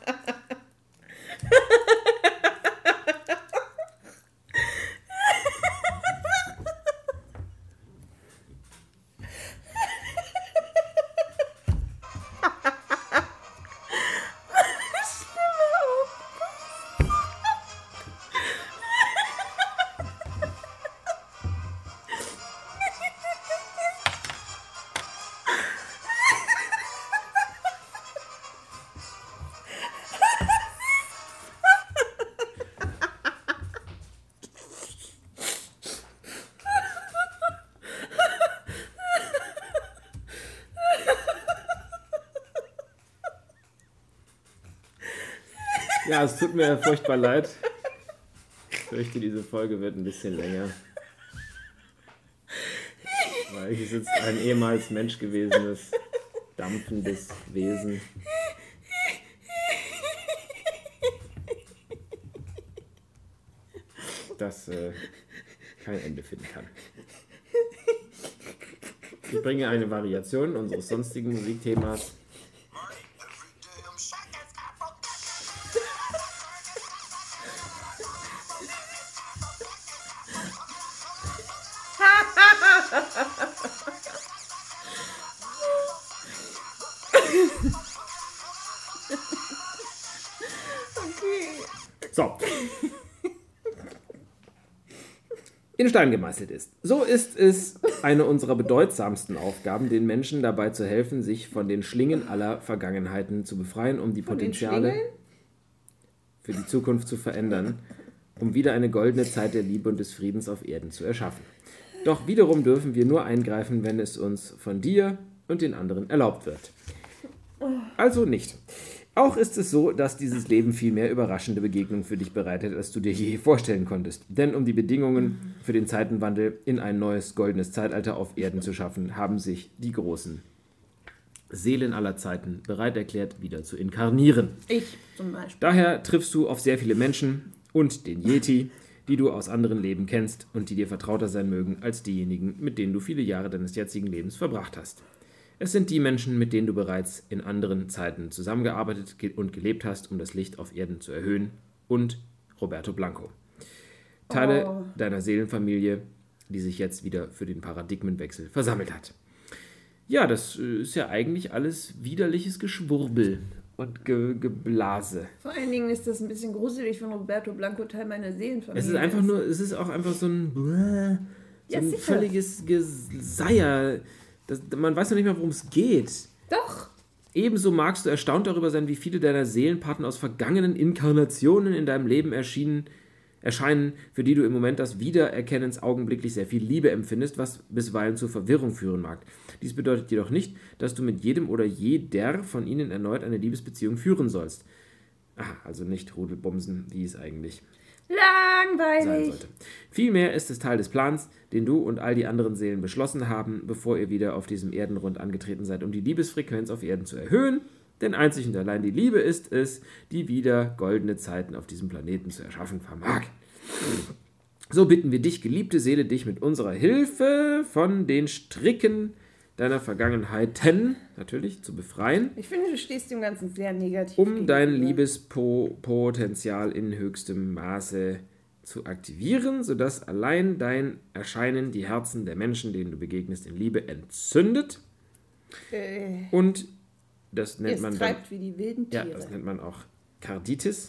Ja, es tut mir furchtbar leid. Ich fürchte, diese Folge wird ein bisschen länger. Weil hier sitzt ein ehemals Mensch gewesenes, dampfendes Wesen. Das äh, kein Ende finden kann. Ich bringe eine Variation unseres sonstigen Musikthemas. So. In Stein gemeißelt ist. So ist es eine unserer bedeutsamsten Aufgaben, den Menschen dabei zu helfen, sich von den Schlingen aller Vergangenheiten zu befreien, um die Von den Potenziale Schlingen? für die Zukunft zu verändern, um wieder eine goldene Zeit der Liebe und des Friedens auf Erden zu erschaffen. Doch wiederum dürfen wir nur eingreifen, wenn es uns von dir und den anderen erlaubt wird. Also nicht. Auch ist es so, dass dieses Leben viel mehr überraschende Begegnungen für dich bereitet, als du dir je vorstellen konntest. Denn um die Bedingungen für den Zeitenwandel in ein neues goldenes Zeitalter auf Erden zu schaffen, haben sich die großen Seelen aller Zeiten bereit erklärt, wieder zu inkarnieren. Ich zum Beispiel. Daher triffst du auf sehr viele Menschen und den Yeti, die du aus anderen Leben kennst und die dir vertrauter sein mögen als diejenigen, mit denen du viele Jahre deines jetzigen Lebens verbracht hast. Es sind die Menschen, mit denen du bereits in anderen Zeiten zusammengearbeitet und gelebt hast, um das Licht auf Erden zu erhöhen, und Roberto Blanco. Teile Oh. deiner Seelenfamilie, die sich jetzt wieder für den Paradigmenwechsel versammelt hat. Ja, das äh, ist ja eigentlich alles widerliches Geschwurbel und Ge Geblase. Vor allen Dingen ist das ein bisschen gruselig, wenn Roberto Blanco Teil meiner Seelenfamilie Es ist einfach nur, es ist auch einfach so ein, so Ja, ein sicher. völliges Geseier. Das, man weiß noch nicht mehr, worum es geht. Doch. Ebenso magst du erstaunt darüber sein, wie viele deiner Seelenpartner aus vergangenen Inkarnationen in deinem Leben erschienen, erscheinen, für die du im Moment des Wiedererkennens augenblicklich sehr viel Liebe empfindest, was bisweilen zur Verwirrung führen mag. Dies bedeutet jedoch nicht, dass du mit jedem oder jeder von ihnen erneut eine Liebesbeziehung führen sollst. Ah, also nicht Rudelbumsen, wie es eigentlich sein Langweilig. sollte. Vielmehr ist es Teil des Plans, den du und all die anderen Seelen beschlossen haben, bevor ihr wieder auf diesem Erdenrund angetreten seid, um die Liebesfrequenz auf Erden zu erhöhen. Denn einzig und allein die Liebe ist es, die wieder goldene Zeiten auf diesem Planeten zu erschaffen vermag. So bitten wir dich, geliebte Seele, dich mit unserer Hilfe von den Stricken deiner Vergangenheiten natürlich zu befreien, Ich finde, du stehst dem Ganzen sehr negativ um dein gegenüber. Liebespotenzial in höchstem Maße zu aktivieren, sodass allein dein Erscheinen die Herzen der Menschen, denen du begegnest, in Liebe entzündet. Äh, Und das nennt es man dann, treibt wie die wilden ja, Tiere. das nennt man auch Karditis,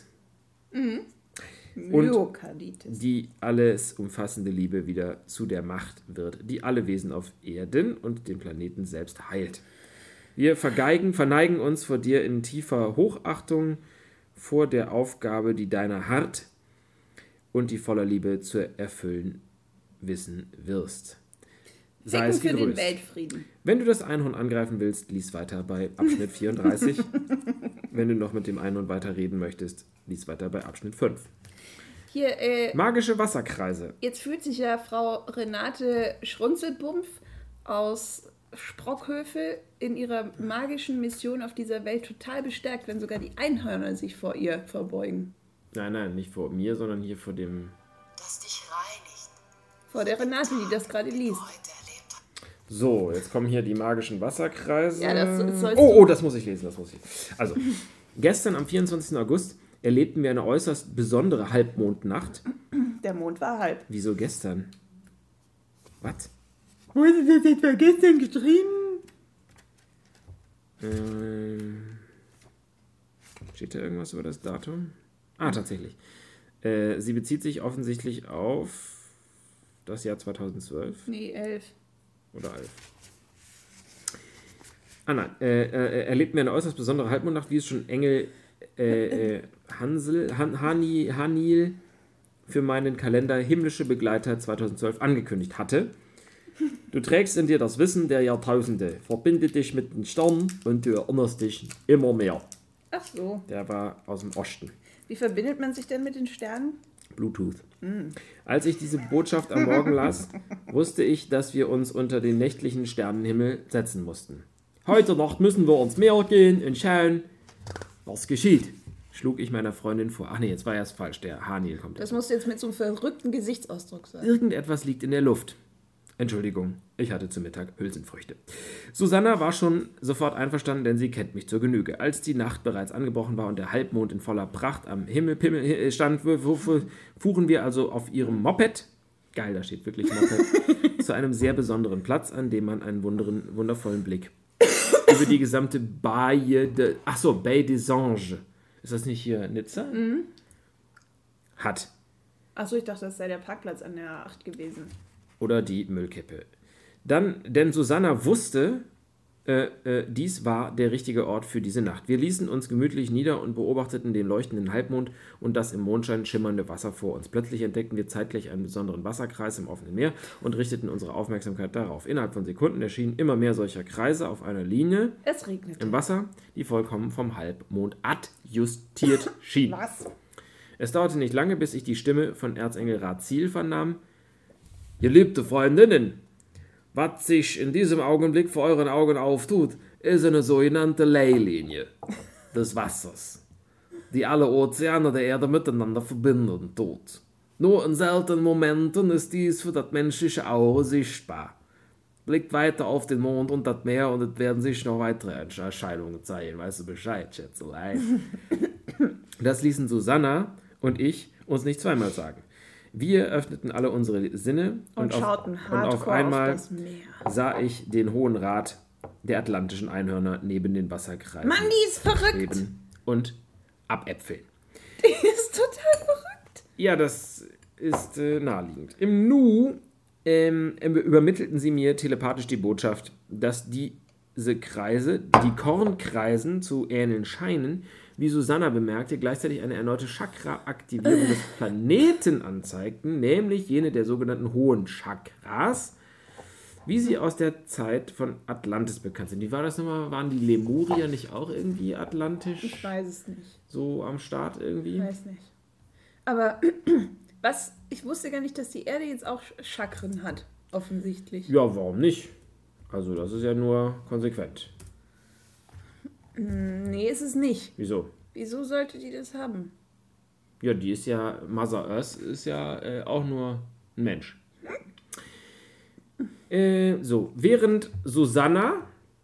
Myokarditis. die alles umfassende Liebe wieder zu der Macht wird, die alle Wesen auf Erden und den Planeten selbst heilt. Wir vergeigen, verneigen uns vor dir in tiefer Hochachtung vor der Aufgabe, die deiner hart und die voller Liebe zu erfüllen wissen wirst. Sei es Ficken für den gegrüßt. Weltfrieden. Wenn du das Einhorn angreifen willst, lies weiter bei Abschnitt vierunddreißig. Wenn du noch mit dem Einhorn weiterreden möchtest, lies weiter bei Abschnitt fünf. Hier, äh, Magische Wasserkreise. jetzt fühlt sich ja Frau Renate Schrunzelbumpf aus Sprockhövel in ihrer magischen Mission auf dieser Welt total bestärkt, wenn sogar die Einhörner sich vor ihr verbeugen. Nein, nein, nicht vor mir, sondern hier vor dem... das dich reinigt, Vor der Renate, die das gerade liest. heute erlebt hat. So, jetzt kommen hier die magischen Wasserkreise. Ja, das sollst oh, du- oh, das muss ich lesen, das muss ich. Also, gestern am vierundzwanzigsten August erlebten wir eine äußerst besondere Halbmondnacht. Der Mond war halb. Wieso gestern? Was? Wo ist das etwa gestern geschrieben? Ähm, steht da irgendwas über das Datum? Ah, tatsächlich. Äh, sie bezieht sich offensichtlich auf das Jahr zweitausendzwölf Nee, elf. oder elf. Ah nein, äh, äh, erlebt mir eine äußerst besondere Halbmondnacht, wie es schon Engel äh, äh, Hansel, Han, Hani, Hanil für meinen Kalender Himmlische Begleiter zweitausendzwölf angekündigt hatte. Du trägst in dir das Wissen der Jahrtausende, verbinde dich mit den Sternen und du erinnerst dich immer mehr. Ach so. Der war aus dem Osten. Wie verbindet man sich denn mit den Sternen? Bluetooth. Als ich diese Botschaft am Morgen las, wusste ich, dass wir uns unter den nächtlichen Sternenhimmel setzen mussten. Heute Nacht müssen wir uns Meer gehen und schauen, was geschieht, schlug ich meiner Freundin vor. Ach nee, jetzt war ja falsch, der Haniel kommt. Das musst du jetzt mit so einem verrückten Gesichtsausdruck sagen. Irgendetwas liegt in der Luft. Entschuldigung, ich hatte zu Mittag Hülsenfrüchte. Susanna war schon sofort einverstanden, denn sie kennt mich zur Genüge. Als die Nacht bereits angebrochen war und der Halbmond in voller Pracht am Himmel Pimmel stand, fuhren wir also auf ihrem Moped, geil, da steht wirklich Moped, zu einem sehr besonderen Platz, an dem man einen wunderen, wundervollen Blick über die gesamte Baie de, ach so, Baie des Anges, ist das nicht hier Nizza? Mhm. Hat. Achso, ich dachte, das sei der Parkplatz an der A acht gewesen. Oder die Müllkippe. Dann, denn Susanna wusste, äh, äh, dies war der richtige Ort für diese Nacht. Wir ließen uns gemütlich nieder und beobachteten den leuchtenden Halbmond und das im Mondschein schimmernde Wasser vor uns. Plötzlich entdeckten wir zeitgleich einen besonderen Wasserkreis im offenen Meer und richteten unsere Aufmerksamkeit darauf. Innerhalb von Sekunden erschienen immer mehr solcher Kreise auf einer Linie Es regnete. im Wasser, die vollkommen vom Halbmond adjustiert schien. Was? Es dauerte nicht lange, bis ich die Stimme von Erzengel Raziel vernahm. Geliebte Freundinnen, was sich in diesem Augenblick vor euren Augen auftut, ist eine sogenannte Leylinie des Wassers, die alle Ozeane der Erde miteinander verbinden tut. Nur in seltenen Momenten ist dies für das menschliche Auge sichtbar. Blickt weiter auf den Mond und das Meer und es werden sich noch weitere Erscheinungen zeigen. Weißt du Bescheid, Schätzelein? Das ließen Susanna und ich uns nicht zweimal sagen. Wir öffneten alle unsere Sinne Und, und, auf, schauten und hardcore auf einmal auf das Meer. sah ich den Hohen Rat der atlantischen Einhörner neben den Wasserkreisen Mann, die ist verrückt. schweben und abäpfeln. Die ist total verrückt. Ja, das ist äh, naheliegend. Im Nu ähm, übermittelten sie mir telepathisch die Botschaft, dass diese Kreise, die Kornkreisen zu ähneln scheinen, wie Susanna bemerkte, gleichzeitig eine erneute Chakra-Aktivierung des Planeten anzeigten, nämlich jene der sogenannten hohen Chakras, wie sie aus der Zeit von Atlantis bekannt sind. Wie war das nochmal? Waren die Lemurier nicht auch irgendwie atlantisch? Ich weiß es nicht. So am Start irgendwie? Ich weiß nicht. Aber was? Ich wusste gar nicht, dass die Erde jetzt auch Chakren hat, offensichtlich. Ja, warum nicht? Also das ist ja nur konsequent. Nee, ist es nicht. Wieso? Wieso sollte die das haben? Ja, die ist ja, Mother Earth ist ja äh, auch nur ein Mensch. Äh, so, während Susanna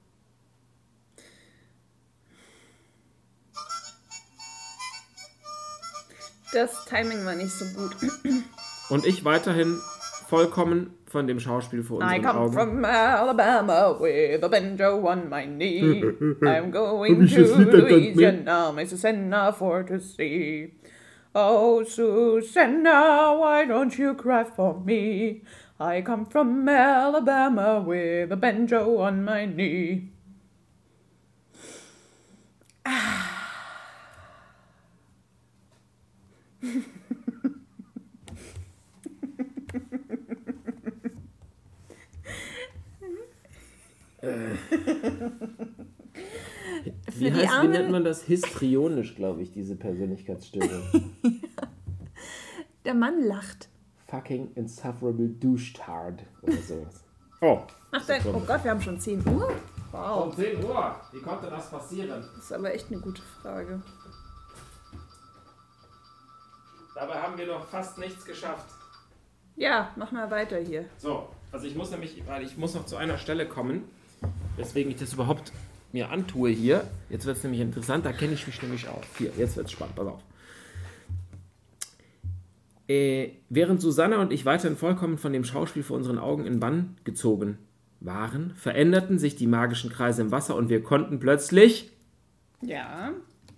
Das Timing war nicht so gut. und ich weiterhin vollkommen von dem Schauspiel vor I unseren come Augen. from Alabama with a banjo on my knee. I'm going Hab ich das to Lied erkannt, ne? Louisiana, my Susanna, for to see. Oh, Susanna, why don't you cry for me? I come from Alabama with a banjo on my knee. Wie, die heißt, wie Armen- nennt man das? Histrionisch, glaube ich, diese Persönlichkeitsstörung. Der Mann lacht. Fucking insufferable douche-tard oder sowas. Oh. Ach, dein, oh Gott, wir haben schon zehn Uhr? Wow, Um zehn Uhr. Wie konnte das passieren? das ist aber echt eine gute Frage. Dabei haben wir noch fast nichts geschafft. Ja, mach mal weiter hier. So, also ich muss nämlich, weil ich muss noch zu einer Stelle kommen, weswegen ich das überhaupt mir antue hier. Jetzt wird es nämlich interessant, da kenne ich mich nämlich auch. Hier, jetzt wird es spannend, pass auf. Äh, während Susanna und ich weiterhin vollkommen von dem Schauspiel vor unseren Augen in Bann gezogen waren, veränderten sich die magischen Kreise im Wasser und wir konnten plötzlich Ja.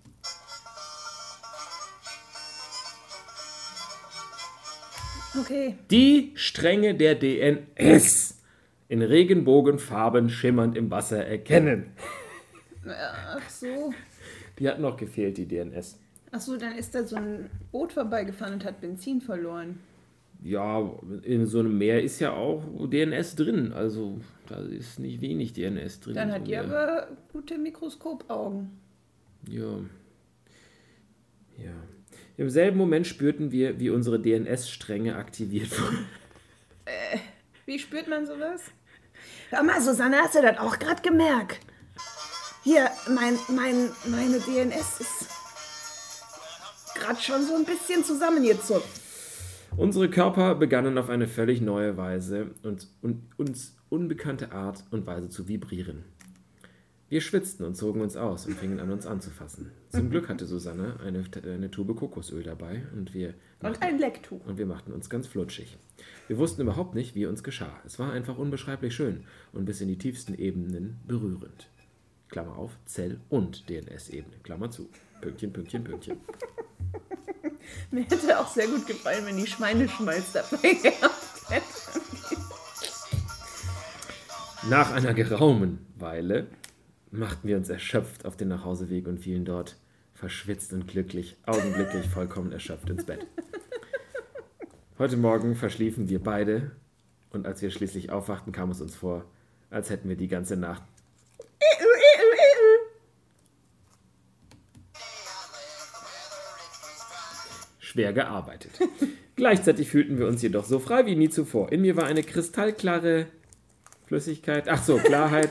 Okay. die Stränge der D N S in Regenbogenfarben schimmernd im Wasser erkennen. Ach so. Die hat noch gefehlt, die D N S. Ach so, dann ist da so ein Boot vorbeigefahren und hat Benzin verloren. Ja, in so einem Meer ist ja auch D N S drin, also da ist nicht wenig D N S drin. Dann im hat die Meer. aber gute Mikroskopaugen. Ja. Ja. Im selben Moment spürten wir, wie unsere D N S-Stränge aktiviert wurden. Äh, wie spürt man sowas? Hör mal, Susanne, hast du das auch gerade gemerkt? Hier, mein, mein, meine D N S ist gerade schon so ein bisschen zusammengezuckt. Unsere Körper begannen auf eine völlig neue Weise und, und uns unbekannte Art und Weise zu vibrieren. Wir schwitzten und zogen uns aus und fingen an, uns anzufassen. Zum Glück hatte Susanne eine, eine Tube Kokosöl dabei und wir, Und machten, ein Lecktuch. und wir machten uns ganz flutschig. Wir wussten überhaupt nicht, wie uns geschah. Es war einfach unbeschreiblich schön und bis in die tiefsten Ebenen berührend. Klammer auf, Zell- und D N S-Ebene, Klammer zu. Pünktchen, Pünktchen, Pünktchen. Mir hätte auch sehr gut gefallen, wenn die Schweineschmalz dabei gehabt hätte. Nach einer geraumen Weile machten wir uns erschöpft auf den Nachhauseweg und fielen dort, verschwitzt und glücklich, augenblicklich vollkommen erschöpft ins Bett. Heute Morgen verschliefen wir beide und als wir schließlich aufwachten, kam es uns vor, als hätten wir die ganze Nacht schwer gearbeitet. Gleichzeitig fühlten wir uns jedoch so frei wie nie zuvor. In mir war eine kristallklare Flüssigkeit, ach so, Klarheit,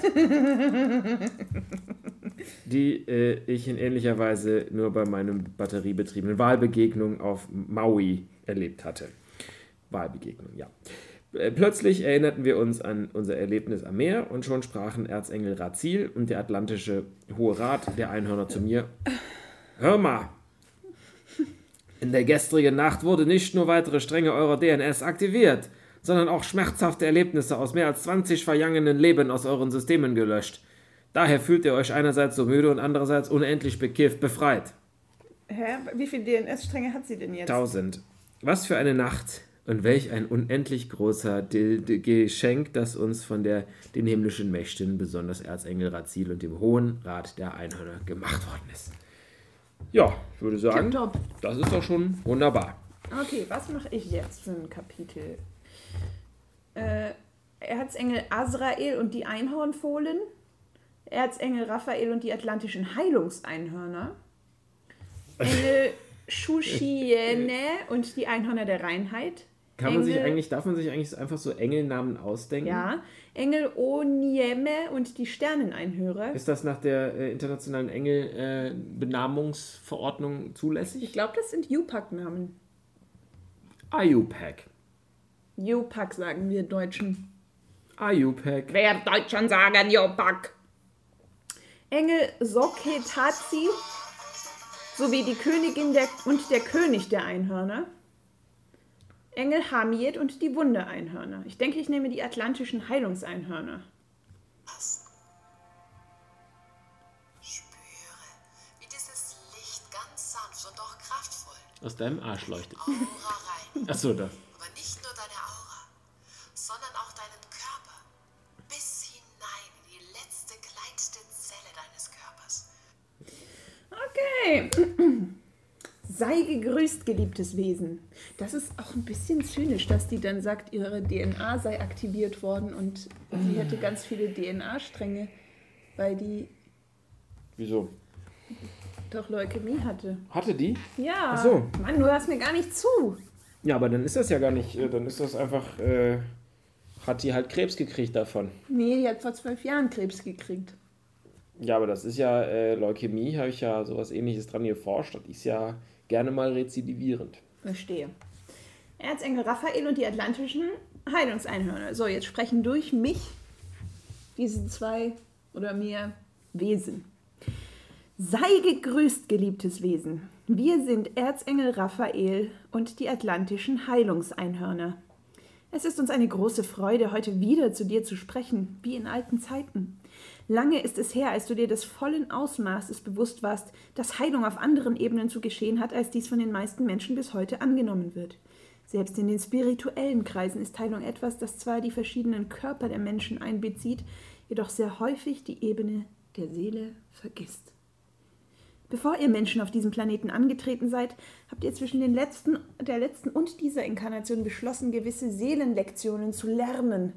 die äh, ich in ähnlicher Weise nur bei meinem batteriebetriebenen Wahlbegegnung auf Maui erlebt hatte. Wahlbegegnung, ja. Äh, plötzlich erinnerten wir uns an unser Erlebnis am Meer und schon sprachen Erzengel Razil und der atlantische Hohe Rat der Einhörner zu mir. Hör mal, in der gestrigen Nacht wurde nicht nur weitere Stränge eurer D N S aktiviert, sondern auch schmerzhafte Erlebnisse aus mehr als zwanzig vergangenen Leben aus euren Systemen gelöscht. Daher fühlt ihr euch einerseits so müde und andererseits unendlich bekifft, befreit. Hä? Wie viele D N S-Stränge hat sie denn jetzt? Tausend. Was für eine Nacht und welch ein unendlich großer De- De- Geschenk, das uns von der, den himmlischen Mächten, besonders Erzengel Razil und dem Hohen Rat der Einhörner gemacht worden ist. Ja, ich würde sagen, Tipptopp. das ist doch schon wunderbar. Okay, was mache ich jetzt für ein Kapitel? Äh, Erzengel Azrael und die Einhornfohlen, Erzengel Raphael und die atlantischen Heilungseinhörner, Engel Shushiene und die Einhörner der Reinheit, Kann man sich Engel- eigentlich, darf man sich eigentlich einfach so Engelnamen ausdenken? ja, Engel Onieme und die Sterneneinhörer. Ist das nach der äh, internationalen Engel-Benamungsverordnung äh, zulässig? Ich glaube, das sind U P A C-Namen. I U P A C. U P A C sagen wir Deutschen. I U P A C. Wer Deutschen sagen U P A C. Engel Soketazi sowie die Königin der, und der König der Einhörner. Engel Hamiet und die Wundereinhörner. Ich denke, ich nehme die atlantischen Heilungseinhörner. Spüre, wie dieses Licht ganz sanft und doch kraftvoll Aus deinem Arsch leuchtet. Aura rein. Achso, das. Aber nicht nur deine Aura, sondern auch deinen Körper. Bis hinein in die letzte, kleinste Zelle deines Körpers. Okay. Sei gegrüßt, geliebtes Wesen. Das ist auch ein bisschen zynisch, dass die dann sagt, ihre D N A sei aktiviert worden und sie hätte ganz viele D N A-Stränge, weil die Wieso? doch Leukämie hatte. Hatte die? Ja. Ach so. Mann, du hörst mir gar nicht zu. Ja, aber dann ist das ja gar nicht, äh, dann ist das einfach, äh, hat die halt Krebs gekriegt davon. Nee, die hat vor zwölf Jahren Krebs gekriegt. Ja, aber das ist ja, äh, Leukämie, habe ich ja sowas Ähnliches dran geforscht. Das ist ja gerne mal rezidivierend. Verstehe. Erzengel Raphael und die atlantischen Heilungseinhörner. So, jetzt sprechen durch mich diese zwei oder mehr Wesen. Sei gegrüßt, geliebtes Wesen. Wir sind Erzengel Raphael und die atlantischen Heilungseinhörner. Es ist uns eine große Freude, heute wieder zu dir zu sprechen, wie in alten Zeiten. Lange ist es her, als du dir des vollen Ausmaßes bewusst warst, dass Heilung auf anderen Ebenen zu geschehen hat, als dies von den meisten Menschen bis heute angenommen wird. Selbst in den spirituellen Kreisen ist Heilung etwas, das zwar die verschiedenen Körper der Menschen einbezieht, jedoch sehr häufig die Ebene der Seele vergisst. Bevor ihr Menschen auf diesem Planeten angetreten seid, habt ihr zwischen den letzten, der letzten und dieser Inkarnation beschlossen, gewisse Seelenlektionen zu lernen.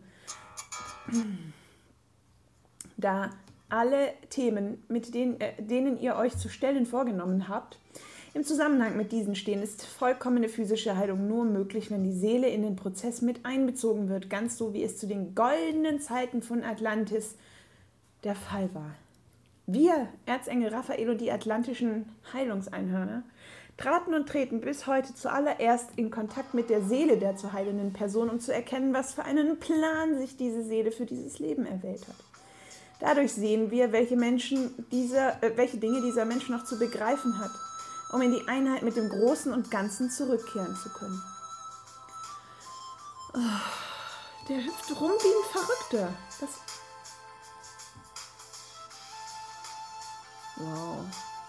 Da alle Themen, mit denen, äh, denen ihr euch zu stellen vorgenommen habt, Im Zusammenhang mit diesen stehen ist vollkommene physische Heilung nur möglich, wenn die Seele in den Prozess mit einbezogen wird, ganz so wie es zu den goldenen Zeiten von Atlantis der Fall war. Wir, Erzengel Raphael und die atlantischen Heilungseinhörner, traten und treten bis heute zuallererst in Kontakt mit der Seele der zu heilenden Person, um zu erkennen, was für einen Plan sich diese Seele für dieses Leben erwählt hat. Dadurch sehen wir, welche, Menschen dieser, äh, welche Dinge dieser Mensch noch zu begreifen hat, um in die Einheit mit dem Großen und Ganzen zurückkehren zu können. Oh, der hüpft rum wie ein Verrückter. Das wow.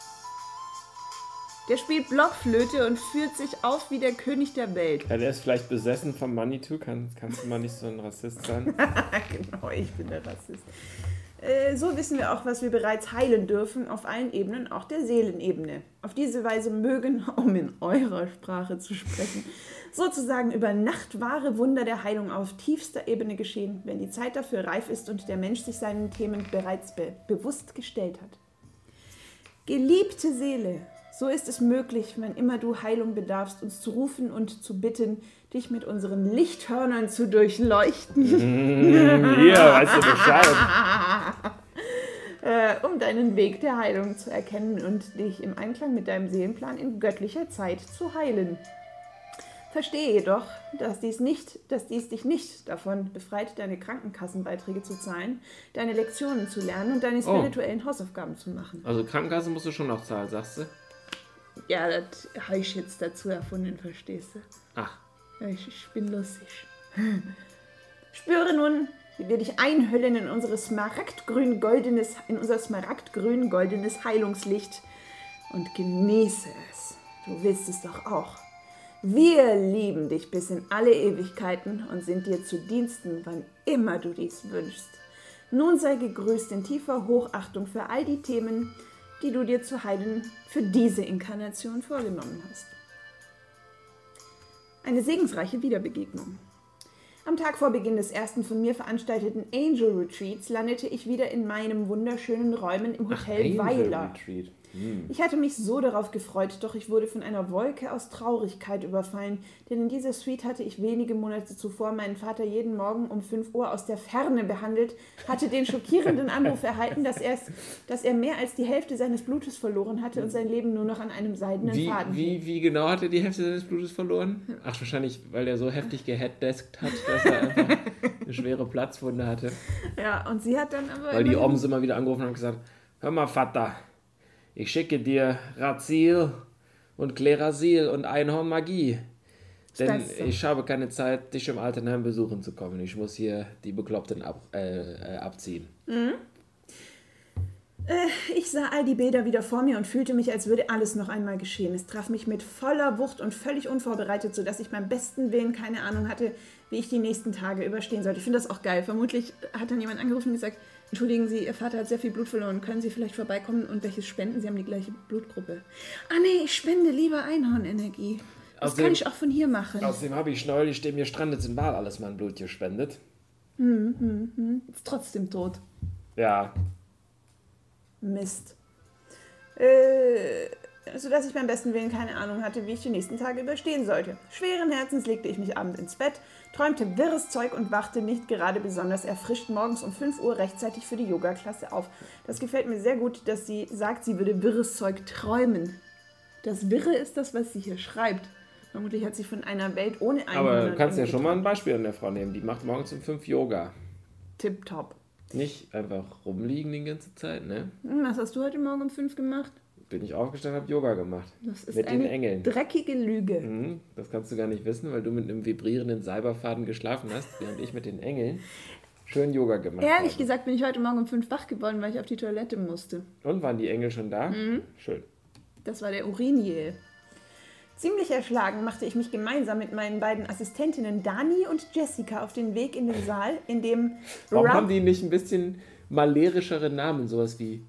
Der spielt Blockflöte und führt sich auf wie der König der Welt. Ja, der ist vielleicht besessen vom Manitou. Kann, kannst du mal nicht so ein Rassist sein? Genau, ich bin der Rassist. Äh, so wissen wir auch, was wir bereits heilen dürfen, auf allen Ebenen, auch der Seelenebene. Auf diese Weise mögen, um in eurer Sprache zu sprechen, sozusagen über Nacht wahre Wunder der Heilung auf tiefster Ebene geschehen, wenn die Zeit dafür reif ist und der Mensch sich seinen Themen bereits be- bewusst gestellt hat. Geliebte Seele, so ist es möglich, wann immer du Heilung bedarfst, uns zu rufen und zu bitten, dich mit unseren Lichthörnern zu durchleuchten. Hier, weißt du Bescheid. äh, um deinen Weg der Heilung zu erkennen und dich im Einklang mit deinem Seelenplan in göttlicher Zeit zu heilen. Verstehe jedoch, dass dies, nicht, dass dies dich nicht davon befreit, deine Krankenkassenbeiträge zu zahlen, deine Lektionen zu lernen und deine spirituellen oh. Hausaufgaben zu machen. Also Krankenkasse musst du schon noch zahlen, sagst du? Ja, das habe ich jetzt dazu erfunden, verstehst du? Ach. Ich, ich bin lustig. Spüre nun, wie wir dich einhüllen in, unsere smaragdgrün-goldenes, in unser smaragdgrün-goldenes Heilungslicht und genieße es. Du willst es doch auch. Wir lieben dich bis in alle Ewigkeiten und sind dir zu Diensten, wann immer du dies wünschst. Nun sei gegrüßt in tiefer Hochachtung für all die Themen, die du dir zu heilen für diese Inkarnation vorgenommen hast. Eine segensreiche Wiederbegegnung. Am Tag vor Beginn des ersten von mir veranstalteten Angel Retreats landete ich wieder in meinem wunderschönen Räumen im Hotel Ach, Weiler. Retreat. Hm. Ich hatte mich so darauf gefreut, doch ich wurde von einer Wolke aus Traurigkeit überfallen, denn in dieser Suite hatte ich wenige Monate zuvor meinen Vater jeden Morgen um fünf Uhr aus der Ferne behandelt, hatte den schockierenden Anruf erhalten, dass, dass er mehr als die Hälfte seines Blutes verloren hatte und sein Leben nur noch an einem seidenen wie, Faden wie, wie genau hat er die Hälfte seines Blutes verloren? Ach, wahrscheinlich, weil er so heftig geheaddeskt hat, dass er einfach eine schwere Platzwunde hatte. Ja, und sie hat dann aber... Weil die Oms immer wieder angerufen haben und gesagt, hör mal, Vater, ich schicke dir Razil und Klerasil und Einhornmagie. Denn ich habe keine Zeit, dich im Altenheim besuchen zu kommen. Ich muss hier die Bekloppten ab, äh, abziehen. Mhm. Äh, ich sah all die Bilder wieder vor mir und fühlte mich, als würde alles noch einmal geschehen. Es traf mich mit voller Wucht und völlig unvorbereitet, sodass ich beim besten Willen keine Ahnung hatte, wie ich die nächsten Tage überstehen sollte. Ich finde das auch geil. Vermutlich hat dann jemand angerufen und gesagt, entschuldigen Sie, Ihr Vater hat sehr viel Blut verloren. Können Sie vielleicht vorbeikommen und welches spenden? Sie haben die gleiche Blutgruppe. Ah nee, ich spende lieber Einhornenergie. Das außerdem, kann ich auch von hier machen. Außerdem habe ich neulich dem hier strandet in Wahl alles mein Blut gespendet. Hm, hm, hm. Ist trotzdem tot. Ja. Mist. Äh, sodass ich beim besten Willen keine Ahnung hatte, wie ich die nächsten Tage überstehen sollte. Schweren Herzens legte ich mich abends ins Bett, träumte wirres Zeug und wachte nicht gerade besonders erfrischt morgens um fünf Uhr rechtzeitig für die Yoga-Klasse auf. Das gefällt mir sehr gut, dass sie sagt, sie würde wirres Zeug träumen. Das Wirre ist das, was sie hier schreibt. Vermutlich hat sie von einer Welt ohne Einhörner... Aber du kannst ja schon mal ein Beispiel an der Frau nehmen. Die macht morgens um fünf Yoga. Tipptopp. Nicht einfach rumliegen die ganze Zeit, ne? Was hast du heute Morgen um fünf gemacht? Bin ich aufgestanden, habe Yoga gemacht. Das ist mit eine den Engeln. Dreckige Lüge. Mhm, das kannst du gar nicht wissen, weil du mit einem vibrierenden Cyberfaden geschlafen hast, während ich mit den Engeln schön Yoga gemacht habe. Ehrlich gesagt bin ich heute Morgen um fünf wach geworden, weil ich auf die Toilette musste. Und waren die Engel schon da? Mhm. Schön. Das war der Uriniel. Ziemlich erschlagen machte ich mich gemeinsam mit meinen beiden Assistentinnen Dani und Jessica auf den Weg in den Saal, in dem... Warum Ra- haben die nicht ein bisschen malerischere Namen, sowas wie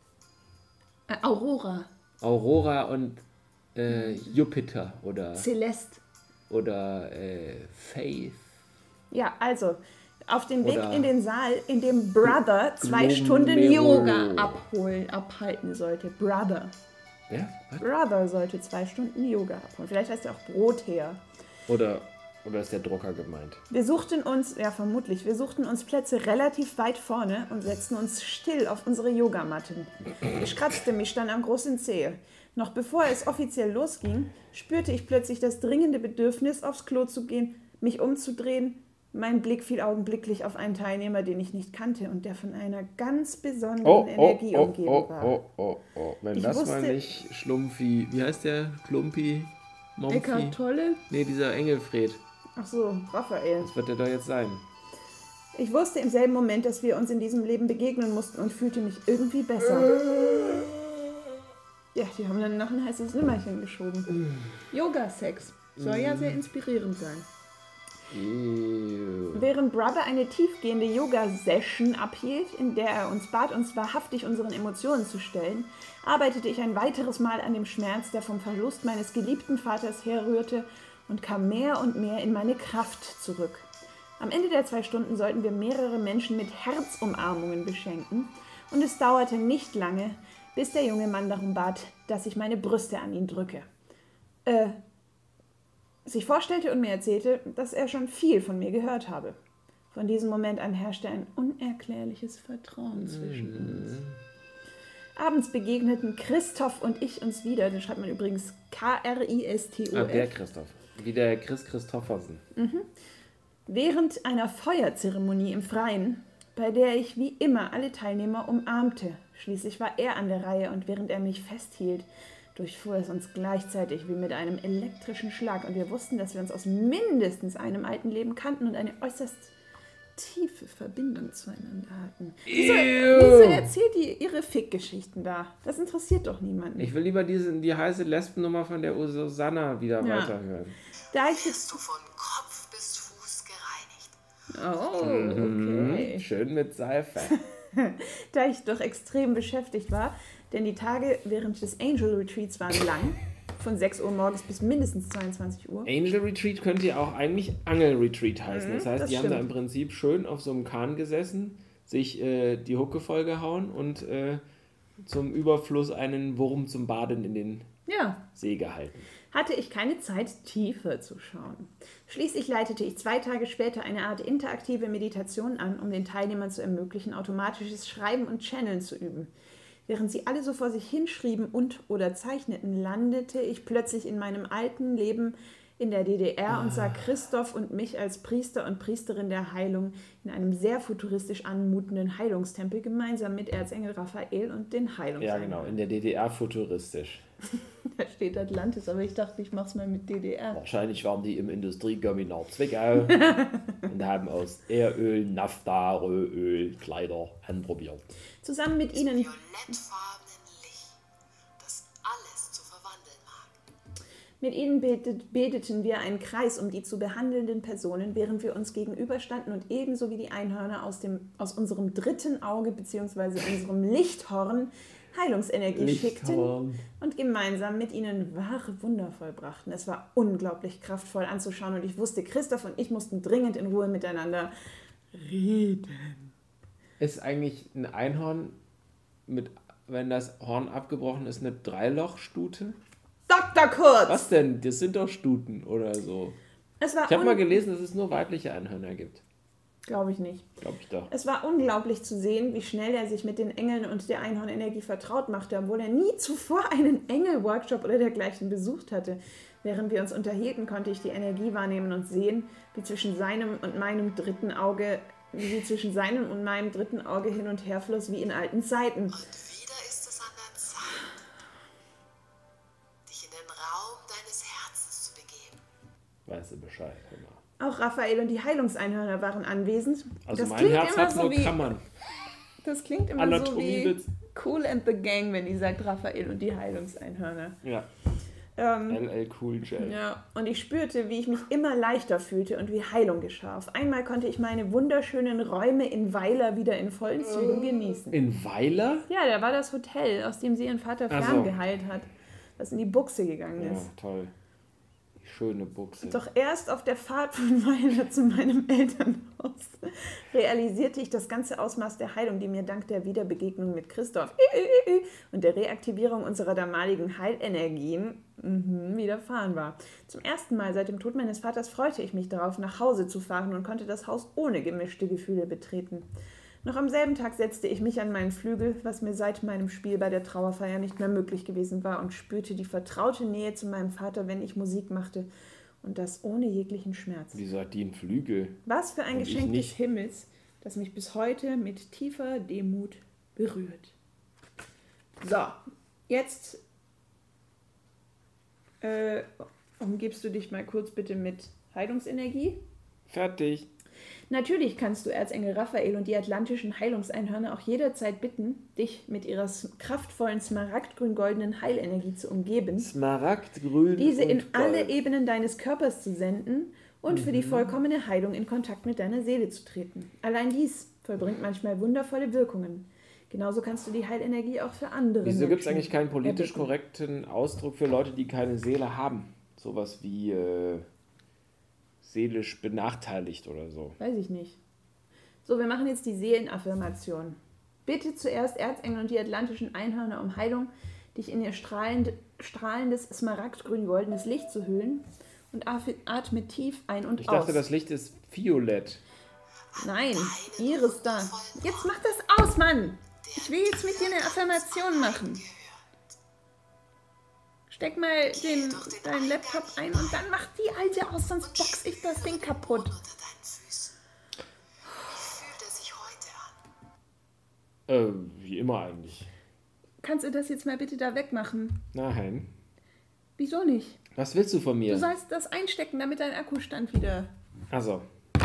äh, Aurora. Aurora und äh, Jupiter oder Celeste. Oder äh, Faith. Ja, also auf dem Weg Oder in den Saal, in dem Brother zwei Glomero. Stunden Yoga abholen, abhalten sollte. Brother. Wer? Was? Brother sollte zwei Stunden Yoga abholen. Vielleicht heißt er auch Brother. Oder, oder ist der Drucker gemeint? Wir suchten uns, ja vermutlich, wir suchten uns Plätze relativ weit vorne und setzten uns still auf unsere Yogamatten. Ich kratzte mich dann am großen Zeh. Noch bevor es offiziell losging, spürte ich plötzlich das dringende Bedürfnis, aufs Klo zu gehen, mich umzudrehen. Mein Blick fiel augenblicklich auf einen Teilnehmer, den ich nicht kannte und der von einer ganz besonderen Oh, oh, Energie oh, umgeben oh, war. oh, oh, oh. Wenn Ich das wusste- mal nicht Schlumpfi, wie heißt der? Klumpi? Momfi? Eckart Tolle? Nee, dieser Engelfred. Ach so, Raphael. Das wird er doch jetzt sein. Ich wusste im selben Moment, dass wir uns in diesem Leben begegnen mussten und fühlte mich irgendwie besser. Ja, die haben dann noch ein heißes Nimmerchen geschoben. Yoga-Sex. Soll ja sehr inspirierend sein. Ew. Während Brother eine tiefgehende Yoga-Session abhielt, in der er uns bat, uns wahrhaftig unseren Emotionen zu stellen, arbeitete ich ein weiteres Mal an dem Schmerz, der vom Verlust meines geliebten Vaters herrührte, und kam mehr und mehr in meine Kraft zurück. Am Ende der zwei Stunden sollten wir mehrere Menschen mit Herzumarmungen beschenken, und es dauerte nicht lange, bis der junge Mann darum bat, dass ich meine Brüste an ihn drücke. Äh, sich vorstellte und mir erzählte, dass er schon viel von mir gehört habe. Von diesem Moment an herrschte ein unerklärliches Vertrauen zwischen uns. Abends begegneten Christoph und ich uns wieder. Den schreibt man übrigens K R I S T O Ah, der F. Christoph. Wie der Chris Christoffersen. Während einer Feuerzeremonie im Freien, bei der ich wie immer alle Teilnehmer umarmte. Schließlich war er an der Reihe und während er mich festhielt, durchfuhr es uns gleichzeitig wie mit einem elektrischen Schlag und wir wussten, dass wir uns aus mindestens einem alten Leben kannten und eine äußerst tiefe Verbindung zueinander hatten. Wieso, wieso erzählt ihr ihre Fick-Geschichten da? Das interessiert doch niemanden. Ich will lieber diese, die heiße Lesbennummer von der Susanna wieder Ja. weiterhören. Da ich Wirst du von Kopf bis Fuß gereinigt. Oh, okay. Schön mit Seife. Da ich doch extrem beschäftigt war, denn die Tage während des Angel Retreats waren lang, von sechs Uhr morgens bis mindestens zweiundzwanzig Uhr. Angel Retreat könnte ja auch eigentlich Angel Retreat heißen. Das heißt, das die haben da stimmt. im Prinzip schön auf so einem Kahn gesessen, sich äh, die Hucke vollgehauen und äh, zum Überfluss einen Wurm zum Baden in den Ja, See gehalten. hatte ich keine Zeit, tiefer zu schauen. Schließlich leitete ich zwei Tage später eine Art interaktive Meditation an, um den Teilnehmern zu ermöglichen, automatisches Schreiben und Channeln zu üben. Während sie alle so vor sich hinschrieben und oder zeichneten, landete ich plötzlich in meinem alten Leben in der D D R und sah Christoph und mich als Priester und Priesterin der Heilung in einem sehr futuristisch anmutenden Heilungstempel gemeinsam mit Erzengel Raphael und den Heilungsengel. Ja, genau, in der D D R futuristisch. Da steht Atlantis, aber ich dachte, ich mach's mal mit D D R. Wahrscheinlich waren die im Industriekombinat Zwickau und haben aus Erdöl, Naphtha, Rohöl, Kleider anprobiert. Zusammen mit ihnen Violettfarbenen Licht, das alles zu verwandeln mag. Mit ihnen betet, beteten wir einen Kreis um die zu behandelnden Personen, während wir uns gegenüberstanden und ebenso wie die Einhörner aus, dem, aus unserem dritten Auge bzw. unserem Lichthorn Heilungsenergie schickten und gemeinsam mit ihnen wahre Wunder vollbrachten. Es war unglaublich kraftvoll anzuschauen und ich wusste, Christoph und ich mussten dringend in Ruhe miteinander reden. Ist eigentlich ein Einhorn, mit, wenn das Horn abgebrochen ist, eine Dreilochstute? Doktor Kurz! Was denn? Das sind doch Stuten oder so. Es war Ich habe un- mal gelesen, dass es nur weibliche Einhörner gibt. Glaube ich nicht. Glaube ich doch. Es war unglaublich zu sehen, wie schnell er sich mit den Engeln und der Einhornenergie vertraut machte, obwohl er nie zuvor einen Engel-Workshop oder dergleichen besucht hatte. Während wir uns unterhielten, konnte ich die Energie wahrnehmen und sehen, wie zwischen seinem und meinem dritten Auge, wie sie zwischen seinem und meinem dritten Auge hin und her floss, wie in alten Zeiten. Und wieder ist es an der Zeit, dich in den Raum deines Herzens zu begeben. Weißt du Bescheid, hör mal. Auch Raphael und die Heilungseinhörner waren anwesend. Also das mein klingt Herz immer hat so nur wie, Kammern. Das klingt immer Anatomie so wie wird's- Cool and the Gang, wenn die sagt Raphael und die Heilungseinhörner. Ja, Ähm, L L Cool J. Ja, und ich spürte, wie ich mich immer leichter fühlte und wie Heilung geschah. Auf einmal konnte ich meine wunderschönen Räume in Weiler wieder in vollen Zügen genießen. In Weiler? Ja, da war das Hotel, aus dem sie ihren Vater Ach so. ferngeheilt hat, das in die Buchse gegangen Ja, ist. toll. Schöne Buchse. Doch erst auf der Fahrt von Weiler zu meinem Elternhaus realisierte ich das ganze Ausmaß der Heilung, die mir dank der Wiederbegegnung mit Christoph und der Reaktivierung unserer damaligen Heilenergien mhm, widerfahren war. Zum ersten Mal seit dem Tod meines Vaters freute ich mich darauf, nach Hause zu fahren und konnte das Haus ohne gemischte Gefühle betreten. Noch am selben Tag setzte ich mich an meinen Flügel, was mir seit meinem Spiel bei der Trauerfeier nicht mehr möglich gewesen war, und spürte die vertraute Nähe zu meinem Vater, wenn ich Musik machte, und das ohne jeglichen Schmerz. Wieso hat die einen Flügel? Was für ein Und ich Geschenk des nicht. Himmels, das mich bis heute mit tiefer Demut berührt. So, jetzt äh, umgibst du dich mal kurz bitte mit Heilungsenergie. Fertig. Natürlich kannst du Erzengel Raphael und die atlantischen Heilungseinhörner auch jederzeit bitten, dich mit ihrer s- kraftvollen smaragdgrün-goldenen Heilenergie zu umgeben, Smaragdgrün diese und in Gold. alle Ebenen deines Körpers zu senden und für die vollkommene Heilung in Kontakt mit deiner Seele zu treten. Allein dies vollbringt manchmal wundervolle Wirkungen. Genauso kannst du die Heilenergie auch für andere Wieso gibt es Menschen eigentlich keinen politisch erbitten. korrekten Ausdruck für Leute, die keine Seele haben? Sowas wie äh, seelisch benachteiligt oder so. Weiß ich nicht. So, wir machen jetzt die Seelenaffirmation. Bitte zuerst Erzengel und die atlantischen Einhörner um Heilung, dich in ihr strahlend, strahlendes smaragdgrün-goldenes Licht zu hüllen, und atme- atme tief ein und Ich aus. dachte, das Licht ist violett. Nein, Iris da. Jetzt mach das aus, Mann! Ich will jetzt mit dir eine Affirmation machen. Steck mal den, deinen Laptop ein und dann mach die alte aus, sonst box ich das Ding kaputt. Unter deinen Füßen. Wie fühlt er sich heute an? Äh, wie immer eigentlich. Kannst du das jetzt mal bitte da wegmachen? Nein. Wieso nicht? Was willst du von Du mir? sollst das einstecken, damit dein Akkustand wieder... Also,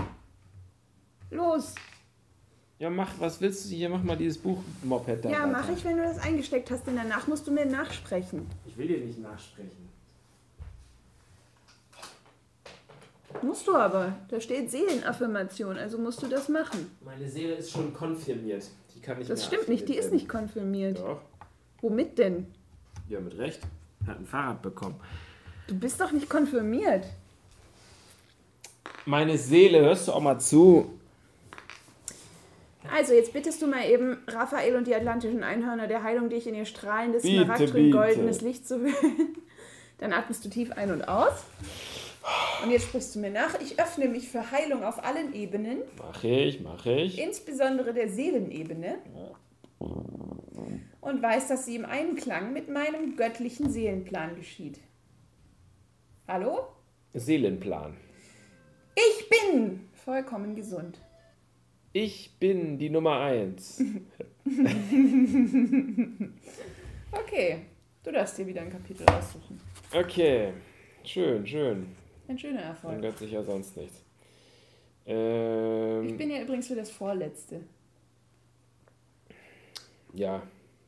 Los! ja, mach, was willst du hier? Mach mal dieses Buch-Moped da Ja, weiter. mache ich, wenn du das eingesteckt hast, denn danach musst du mir nachsprechen. Ich will dir nicht nachsprechen. Musst du aber. Da steht Seelenaffirmation, also musst du das machen. Meine Seele ist schon konfirmiert. Die kann nicht Das mehr stimmt nicht, die affirmiert ist nicht konfirmiert. werden. Doch. Womit denn? Ja, mit Recht. Hat ein Fahrrad bekommen. Du bist doch nicht konfirmiert. Meine Seele, hörst du auch mal zu? Also, jetzt bittest du mal eben Raphael und die atlantischen Einhörner der Heilung, dich in ihr strahlendes, Bitte, smaragdgrün-goldenes bitte. Licht zu hüllen. Dann atmest du tief ein und aus. Und jetzt sprichst du mir nach. Ich öffne mich für Heilung auf allen Ebenen, Mach ich, mach ich. insbesondere der Seelenebene. Und weiß, dass sie im Einklang mit meinem göttlichen Seelenplan geschieht. Hallo? Seelenplan. Ich bin vollkommen gesund. Ich bin die Nummer eins. Okay, du darfst dir wieder ein Kapitel aussuchen. Okay, schön, schön. Ein schöner Dann Erfolg. gehört sich ja sonst nichts. Ähm, Ich bin ja übrigens für das Vorletzte. ja.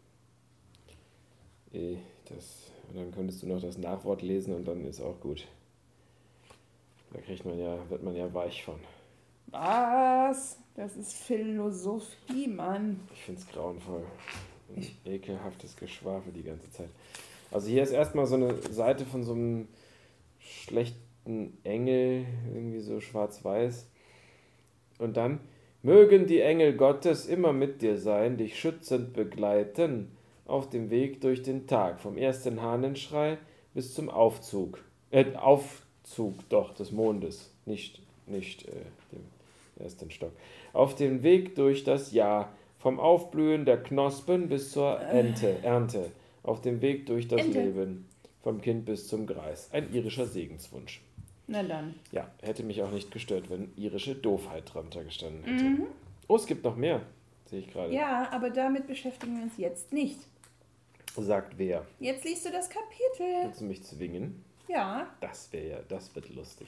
Eh, Das, und dann könntest du noch das Nachwort lesen und dann ist auch gut. Da kriegt man ja, wird man ja weich von. Was? Das ist Philosophie, Mann. Ich finde es grauenvoll. Ein ekelhaftes Geschwafel die ganze Zeit. Also hier ist erstmal so eine Seite von so einem schlechten Engel, irgendwie so schwarz-weiß. Und dann, mögen die Engel Gottes immer mit dir sein, dich schützend begleiten, auf dem Weg durch den Tag, vom ersten Hahnenschrei bis zum Aufzug. Äh, Aufzug, doch, des Mondes, nicht, nicht äh, dem ersten Stock. Auf dem Weg durch das Jahr, vom Aufblühen der Knospen bis zur Ente, Ernte, auf dem Weg durch das Ente. Leben, vom Kind bis zum Greis. Ein irischer Segenswunsch. Na dann. Ja, hätte mich auch nicht gestört, wenn irische Doofheit drunter gestanden hätte. Oh, es gibt noch mehr, sehe ich gerade. Ja, aber damit beschäftigen wir uns jetzt nicht. Sagt wer? Jetzt liest du das Kapitel. Willst du mich zwingen? Ja. Das wäre ja, das wird lustig.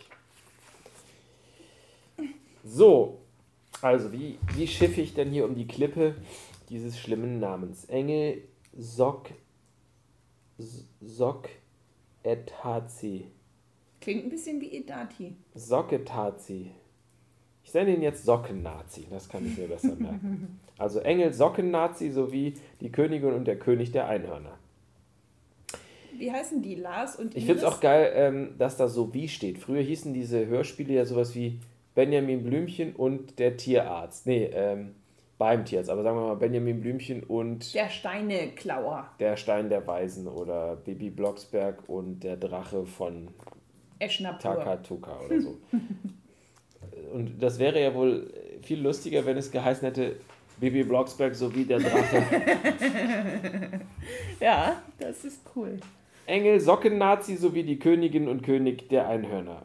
So, also wie, wie schiffe ich denn hier um die Klippe dieses schlimmen Namens? Engel Sok Sok Etazi. Klingt ein bisschen wie Edati. Socketazi. Ich nenne ihn jetzt Sockennazi, das kann ich mir besser merken. Also Engel Sockennazi sowie die Königin und der König der Einhörner. wie heißen die? Lars und Ich finde es auch geil, ähm, dass da so wie steht. Früher hießen diese Hörspiele ja sowas wie Benjamin Blümchen und der Tierarzt. Nee, ähm, beim Tierarzt. Aber sagen wir mal Benjamin Blümchen und Der Steineklauer. der Stein der Weisen oder Bibi Blocksberg und der Drache von Eschnapur. Takatuka oder so. Und das wäre ja wohl viel lustiger, wenn es geheißen hätte Bibi Blocksberg sowie der Drache. Ja, das ist cool. Engel, Sockennazi sowie die Königin und König der Einhörner.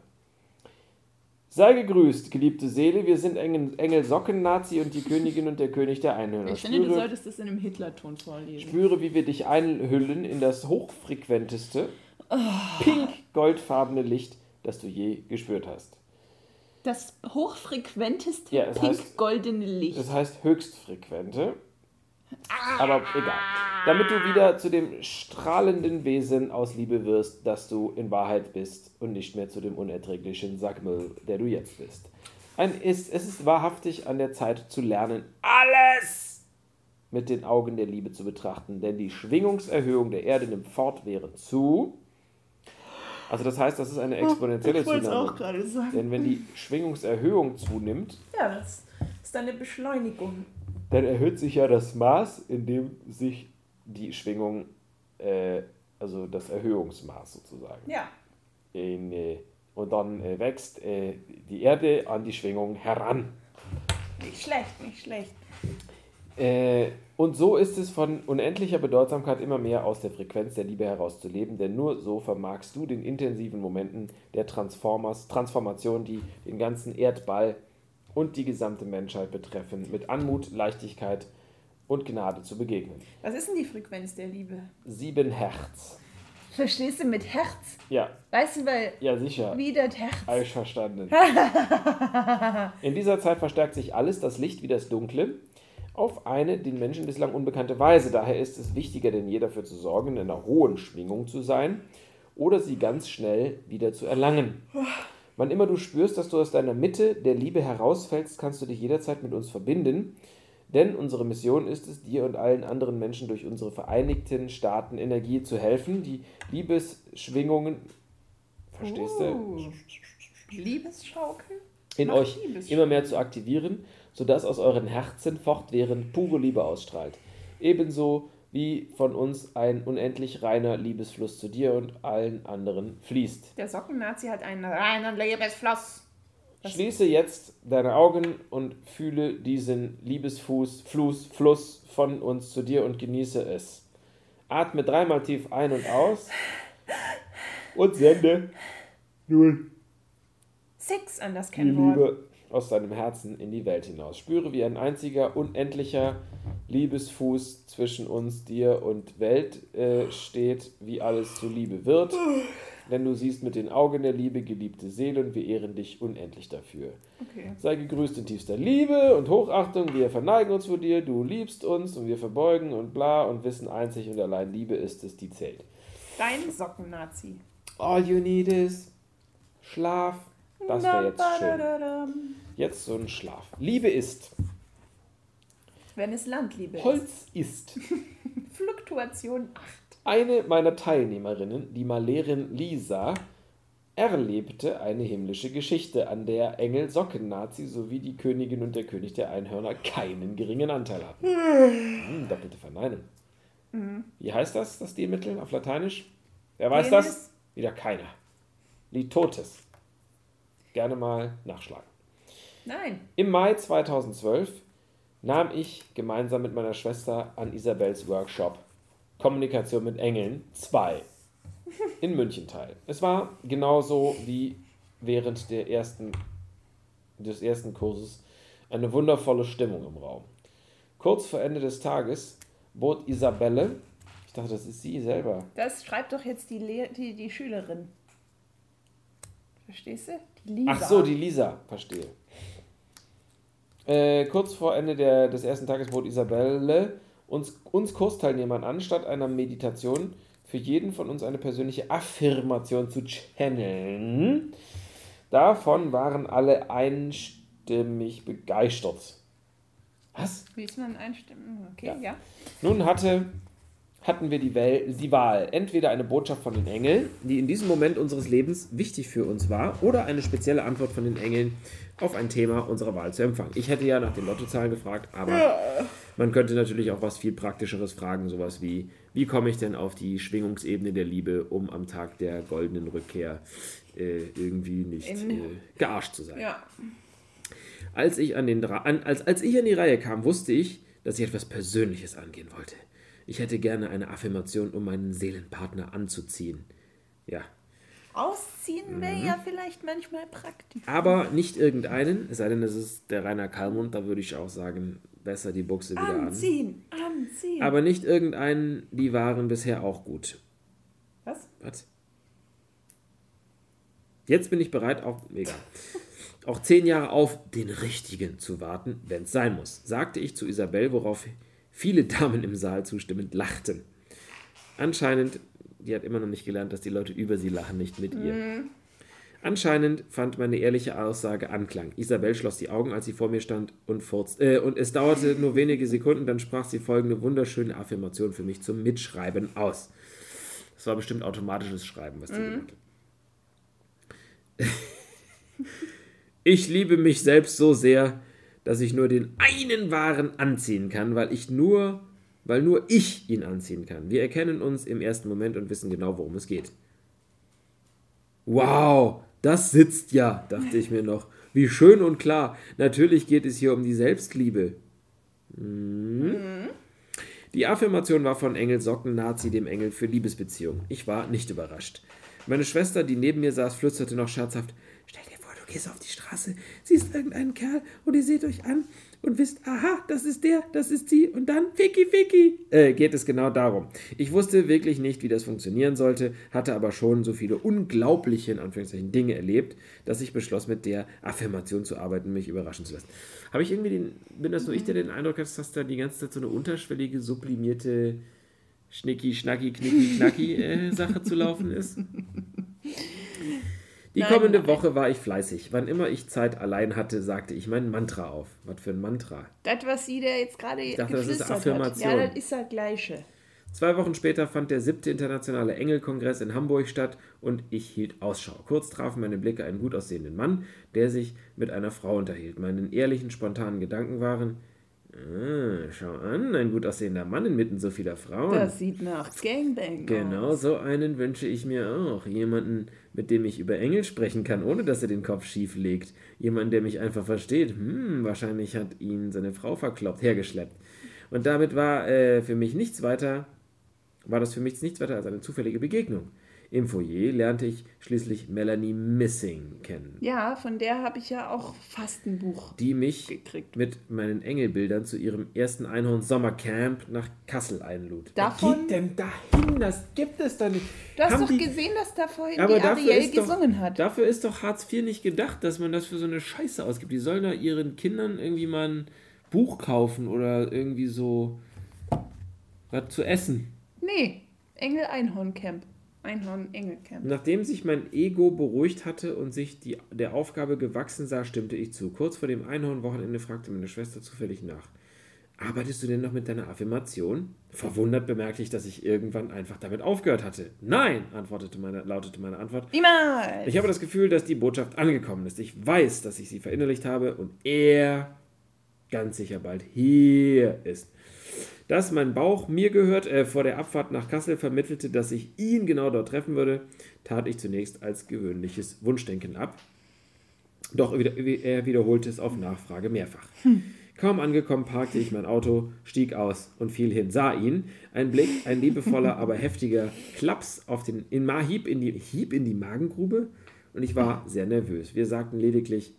Sei gegrüßt, geliebte Seele, wir sind Engel, Engel Sockennazi und die Königin und der König der Einhörner. Ich finde, du solltest das in einem Hitlerton vorlesen. Spüre, wie wir dich einhüllen in das hochfrequenteste, pink-goldfarbene Licht, das du je gespürt hast. Das hochfrequenteste Ja, es heißt- pink-goldene Licht. Das heißt höchstfrequente. Aber egal. Damit du wieder zu dem strahlenden Wesen aus Liebe wirst, das du in Wahrheit bist und nicht mehr zu dem unerträglichen Sackmüll, der du jetzt bist. Ein ist, es ist wahrhaftig an der Zeit zu lernen, alles mit den Augen der Liebe zu betrachten, denn die Schwingungserhöhung der Erde nimmt fortwährend zu. Also das heißt, das ist eine exponentielle ich wollte es auch Zunahme. gerade sagen. Denn wenn die Schwingungserhöhung zunimmt, Ja, das ist eine Beschleunigung. dann erhöht sich ja das Maß, in dem sich die Schwingung, äh, also das Erhöhungsmaß sozusagen. Ja. In, äh, und dann äh, wächst äh, die Erde an die Schwingung heran. Nicht schlecht, nicht schlecht. Äh, und so ist es von unendlicher Bedeutsamkeit, immer mehr aus der Frequenz der Liebe herauszuleben, denn nur so vermagst du den intensiven Momenten der Transformers, Transformation, die den ganzen Erdball und die gesamte Menschheit betreffen, mit Anmut, Leichtigkeit und Gnade zu begegnen. Was ist denn die Frequenz der Liebe? Sieben Hertz. Verstehst du mit Herz? Ja, Weißt du, weil ja sicher. wie das Herz. Habe ich verstanden. In dieser Zeit verstärkt sich alles, das Licht wie das Dunkle, auf eine den Menschen bislang unbekannte Weise. Daher ist es wichtiger denn je dafür zu sorgen, in einer hohen Schwingung zu sein oder sie ganz schnell wieder zu erlangen. Wann immer du spürst, dass du aus deiner Mitte der Liebe herausfällst, kannst du dich jederzeit mit uns verbinden, denn unsere Mission ist es, dir und allen anderen Menschen durch unsere Vereinigten Staaten Energie zu helfen, die Liebesschwingungen, verstehst du, Uh, Liebesschaukel? in Mach euch Liebesschaukel. immer mehr zu aktivieren, sodass aus euren Herzen fortwährend pure Liebe ausstrahlt. Ebenso wie von uns ein unendlich reiner Liebesfluss zu dir und allen anderen fließt. Der Sockennazi hat einen reinen Liebesfluss. Was- Schließe jetzt deine Augen und fühle diesen Liebesfuß, Fluss, Fluss von uns zu dir und genieße es. Atme dreimal tief ein und aus und sende null Six an das die Kennwort. Liebe aus deinem Herzen in die Welt hinaus. Spüre, wie ein einziger, unendlicher Liebesfuß zwischen uns, dir und Welt äh, steht, wie alles zu Liebe wird. Denn du siehst mit den Augen der Liebe, geliebte Seele, und wir ehren dich unendlich dafür. Okay. Sei gegrüßt in tiefster Liebe und Hochachtung. Wir verneigen uns vor dir, du liebst uns und wir verbeugen und bla und wissen einzig und allein, Liebe ist es, die zählt. Dein Sockennazi. All you need is Schlaf. Das wäre jetzt schön. Badadadam. Jetzt so ein Schlaf. Liebe ist. Wenn es Landliebe ist. Holz ist. Fluktuation acht. Eine meiner Teilnehmerinnen, die Malerin Lisa, erlebte eine himmlische Geschichte, an der Engel Sockennazi sowie die Königin und der König der Einhörner keinen geringen Anteil hatten. Hm, doppelte Verneinung. Wie heißt das, das Stilmittel auf Lateinisch? Wer weiß Penis? das? Wieder keiner. Litotes. Gerne mal nachschlagen. Nein. Im Mai zweitausendzwölf nahm ich gemeinsam mit meiner Schwester an Isabels Workshop Kommunikation mit Engeln zwei in München teil. Es war genauso wie während der ersten, des ersten Kurses eine wundervolle Stimmung im Raum. Kurz vor Ende des Tages bot Isabelle, ich dachte, das ist sie selber, Das schreibt doch jetzt die, Lehr die, die Schülerin. Verstehst du? Die Lisa. ach so, die Lisa, verstehe. Äh, kurz vor Ende der, des ersten Tages bot Isabelle uns, uns Kursteilnehmern an, statt einer Meditation für jeden von uns eine persönliche Affirmation zu channeln. Davon waren alle einstimmig begeistert. Was? Wie ist man einstimmen? Okay, Ja. ja. Nun hatte hatten wir die, Wel- die Wahl, entweder eine Botschaft von den Engeln, die in diesem Moment unseres Lebens wichtig für uns war, oder eine spezielle Antwort von den Engeln auf ein Thema unserer Wahl zu empfangen. Ich hätte ja nach den Lottozahlen gefragt, aber ja. Man könnte natürlich auch was viel Praktischeres fragen, sowas wie, wie komme ich denn auf die Schwingungsebene der Liebe, um am Tag der goldenen Rückkehr äh, irgendwie nicht äh, gearscht zu sein. Ja. Als ich an, den, an, als, als ich an die Reihe kam, wusste ich, dass ich etwas Persönliches angehen wollte. Ich hätte gerne eine Affirmation, um meinen Seelenpartner anzuziehen. Ja. Ausziehen wäre mhm. ja vielleicht manchmal praktisch. Aber nicht irgendeinen, es sei denn, es ist der Rainer Kallmund, da würde ich auch sagen, besser die Buchse wieder an. Anziehen, anziehen. Aber nicht irgendeinen, die waren bisher auch gut. Was? Was? Jetzt bin ich bereit, auch, egal, auch zehn Jahre auf den Richtigen zu warten, wenn es sein muss, sagte ich zu Isabel, worauf viele Damen im Saal zustimmend lachten. Anscheinend, die hat immer noch nicht gelernt, dass die Leute über sie lachen, nicht mit ihr. Mm. Anscheinend fand meine ehrliche Aussage Anklang. Isabel schloss die Augen, als sie vor mir stand und furzte. Äh, und es dauerte nur wenige Sekunden, dann sprach sie folgende wunderschöne Affirmation für mich zum Mitschreiben aus. Das war bestimmt automatisches Schreiben, was die mm. gemacht hat. Ich liebe mich selbst so sehr, dass ich nur den einen Wahren anziehen kann, weil ich nur, weil nur ich ihn anziehen kann. Wir erkennen uns im ersten Moment und wissen genau, worum es geht. Wow, das sitzt ja, dachte ich mir noch. Wie schön und klar. Natürlich geht es hier um die Selbstliebe. Hm. Mhm. Die Affirmation war von Engel Socken Nazi, dem Engel für Liebesbeziehungen. Ich war nicht überrascht. Meine Schwester, die neben mir saß, flüsterte noch scherzhaft: Stell dir vor, du gehst auf die Straße, siehst irgendeinen Kerl und ihr seht euch an und wisst, aha, das ist der, das ist sie und dann Ficky Ficky. Äh, geht es genau darum. Ich wusste wirklich nicht, wie das funktionieren sollte, hatte aber schon so viele unglaubliche, in Anführungszeichen, Dinge erlebt, dass ich beschloss, mit der Affirmation zu arbeiten, mich überraschen zu lassen. Habe ich irgendwie den, bin das nur ich, der den Eindruck hat, dass da die ganze Zeit so eine unterschwellige, sublimierte Schnicki, Schnacki, Knicki, Knacki äh, Sache zu laufen ist? Die nein, kommende nein. Woche war ich fleißig. Wann immer ich Zeit allein hatte, sagte ich mein Mantra auf. Was für ein Mantra? Das, was sie da jetzt gerade geflüstert hat. Das ist Affirmation. Ja, das ist das Gleiche. Zwei Wochen später fand der siebte internationale Engelkongress in Hamburg statt und ich hielt Ausschau. Kurz trafen meine Blicke einen gut aussehenden Mann, der sich mit einer Frau unterhielt. Meine ehrlichen, spontanen Gedanken waren: Ah, schau an, ein gut aussehender Mann inmitten so vieler Frauen. Das sieht nach Gangbang Genau aus. So einen wünsche ich mir auch. Jemanden, mit dem ich über Engel sprechen kann, ohne dass er den Kopf schief legt. Jemanden, der mich einfach versteht. Hm, wahrscheinlich hat ihn seine Frau verkloppt, hergeschleppt. Und damit war äh, für mich nichts weiter, war das für mich nichts weiter als eine zufällige Begegnung. Im Foyer lernte ich schließlich Melanie Missing kennen. Ja, von der habe ich ja auch fast ein Buch die mich gekriegt. Mit meinen Engelbildern zu ihrem ersten Einhorn-Sommercamp nach Kassel einlud. Davon, Wer geht denn dahin? Das gibt es doch nicht. Du hast Haben doch die, gesehen, dass da vorhin aber die Ariel gesungen doch, hat. Dafür ist doch Hartz vier nicht gedacht, dass man das für so eine Scheiße ausgibt. Die sollen da ihren Kindern irgendwie mal ein Buch kaufen oder irgendwie so was zu essen. Nee, Engel-Einhorn-Camp. Einhorn-Engel-Camp. Nachdem sich mein Ego beruhigt hatte und sich die, der Aufgabe gewachsen sah, stimmte ich zu. Kurz vor dem Einhorn-Wochenende fragte meine Schwester zufällig nach: Arbeitest du denn noch mit deiner Affirmation? Verwundert bemerkte ich, dass ich irgendwann einfach damit aufgehört hatte. Nein, antwortete meine, lautete meine Antwort. Niemals! Ich habe das Gefühl, dass die Botschaft angekommen ist. Ich weiß, dass ich sie verinnerlicht habe und er ganz sicher bald hier ist. Dass mein Bauch mir gehört, äh, vor der Abfahrt nach Kassel vermittelte, dass ich ihn genau dort treffen würde, tat ich zunächst als gewöhnliches Wunschdenken ab. Doch er wiederholte es auf Nachfrage mehrfach. Hm. Kaum angekommen, parkte ich mein Auto, stieg aus und fiel hin, sah ihn. Ein Blick, ein liebevoller, aber heftiger Klaps auf den in Ma Hieb in die Hieb in die Magengrube und ich war sehr nervös. Wir sagten lediglich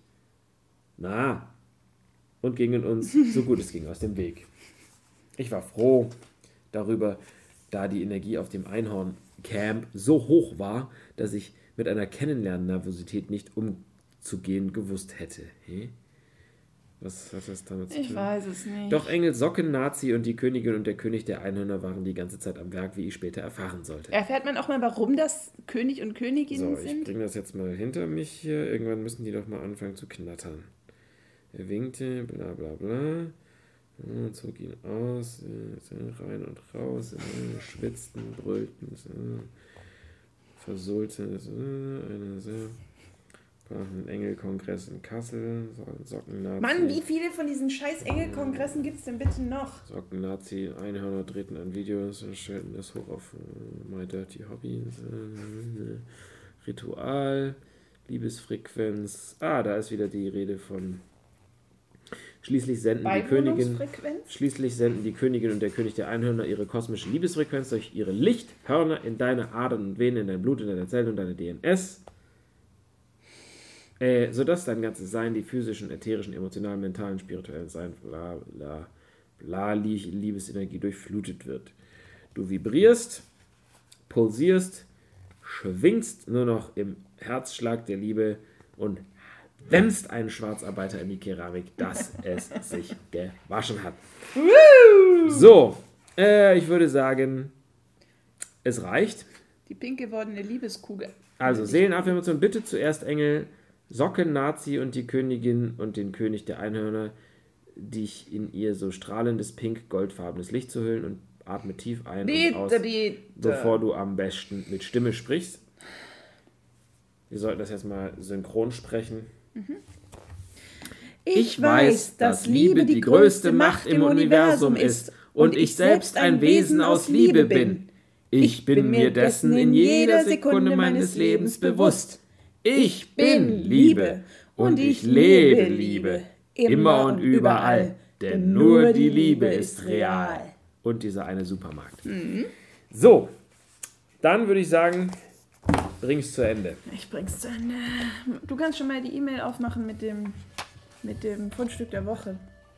na und gingen uns, so gut es ging, aus dem Weg. Ich war froh darüber, da die Energie auf dem Einhorn-Camp so hoch war, dass ich mit einer Kennenlernen-Nervosität nicht umzugehen gewusst hätte. Hey? Was hat das damit zu tun? Ich weiß es nicht. Doch Engel Socken, Nazi und die Königin und der König der Einhörner waren die ganze Zeit am Werk, wie ich später erfahren sollte. Erfährt man auch mal, warum das König und Königinnen so, sind? Ich bringe das jetzt mal hinter mich hier. Irgendwann müssen die doch mal anfangen zu knattern. Er winkte, bla bla bla. Ja, zog ihn aus, äh, rein und raus, äh, schwitzten, brüllten, äh, versohlten, äh, eine sehr einen Engelkongress in Kassel, Sockennazi. Mann, wie viele von diesen scheiß Engelkongressen gibt es denn bitte noch? Sockennazi, Einhörner treten an Videos und stellten das hoch auf uh, My Dirty Hobbies. Uh, Ritual, Liebesfrequenz. Ah, da ist wieder die Rede von. Schließlich senden die Königin. Schließlich senden die Königin und der König der Einhörner ihre kosmische Liebesfrequenz durch ihre Lichthörner in deine Adern und Venen, in dein Blut, in deine Zellen und deine D N S. Äh, sodass dein ganzes Sein, die physischen, ätherischen, emotionalen, mentalen, spirituellen Sein, bla bla bla, Liebesenergie durchflutet wird. Du vibrierst, pulsierst, schwingst nur noch im Herzschlag der Liebe und wämmst einen Schwarzarbeiter in die Keramik, dass es sich gewaschen hat. So, äh, ich würde sagen, es reicht. Die pink gewordene Liebeskugel. Also, Seelenaffirmation, bitte zuerst Engel, Socken-Nazi und die Königin und den König der Einhörner, dich in ihr so strahlendes pink-goldfarbenes Licht zu hüllen und atme tief ein bitte, und aus, bitte. bevor du am besten mit Stimme sprichst. Wir sollten das jetzt mal synchron sprechen. Mhm. Ich, ich weiß, dass Liebe die größte Macht im Universum ist und ich selbst ein Wesen aus Liebe bin. Ich bin mir dessen in jeder Sekunde meines Lebens bewusst. Ich bin Liebe und ich lebe Liebe, immer und überall, denn nur die Liebe ist real. Und dieser eine Supermarkt. Mhm. So, dann würde ich sagen, bring's zu Ende. Ich bring's zu Ende. Du kannst schon mal die E-Mail aufmachen mit dem, mit dem Fundstück der Woche.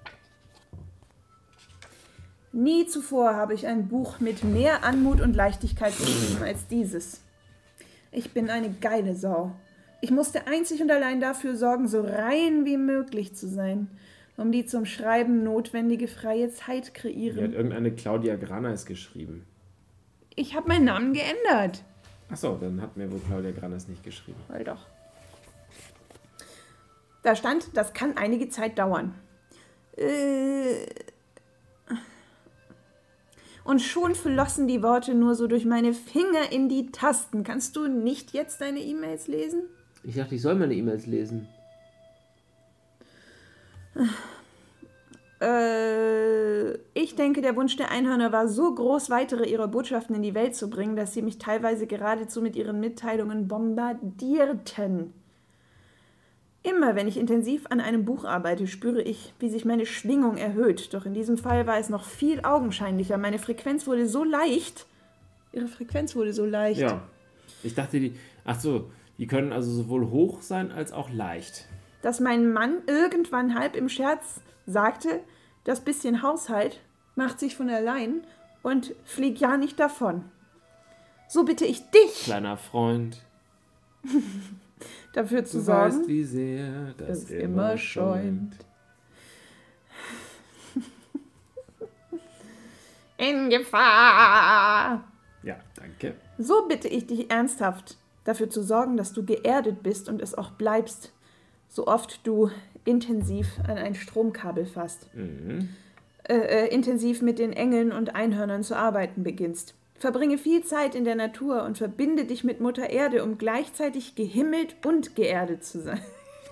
Nie zuvor habe ich ein Buch mit mehr Anmut und Leichtigkeit geschrieben als dieses. Ich bin eine geile Sau. Ich musste einzig und allein dafür sorgen, so rein wie möglich zu sein, um die zum Schreiben notwendige freie Zeit kreieren. Die hat irgendeine Claudia Granas geschrieben. Ich habe meinen Namen geändert. Achso, dann hat mir wohl Claudia Granas nicht geschrieben. Weil doch. Da stand, das kann einige Zeit dauern. Äh... Und schon flossen die Worte nur so durch meine Finger in die Tasten. Kannst du nicht jetzt deine E-Mails lesen? Ich dachte, ich soll meine E-Mails lesen. Äh, ich denke, der Wunsch der Einhörner war so groß, weitere ihrer Botschaften in die Welt zu bringen, dass sie mich teilweise geradezu mit ihren Mitteilungen bombardierten. Immer wenn ich intensiv an einem Buch arbeite, spüre ich, wie sich meine Schwingung erhöht. Doch in diesem Fall war es noch viel augenscheinlicher. Meine Frequenz wurde so leicht. Ihre Frequenz wurde so leicht. Ja. Ich dachte, die. Ach so, die können also sowohl hoch sein als auch leicht. Dass mein Mann irgendwann halb im Scherz sagte, das bisschen Haushalt macht sich von allein und fliegt ja nicht davon. So bitte ich dich, kleiner Freund, dafür zu du sorgen, weißt, wie sehr das es immer immer schäumt. In Gefahr. Ja, danke. So bitte ich dich ernsthaft, dafür zu sorgen, dass du geerdet bist und es auch bleibst, so oft du intensiv an ein Stromkabel fasst. Mhm. Äh, äh, intensiv mit den Engeln und Einhörnern zu arbeiten beginnst. Verbringe viel Zeit in der Natur und verbinde dich mit Mutter Erde, um gleichzeitig gehimmelt und geerdet zu sein.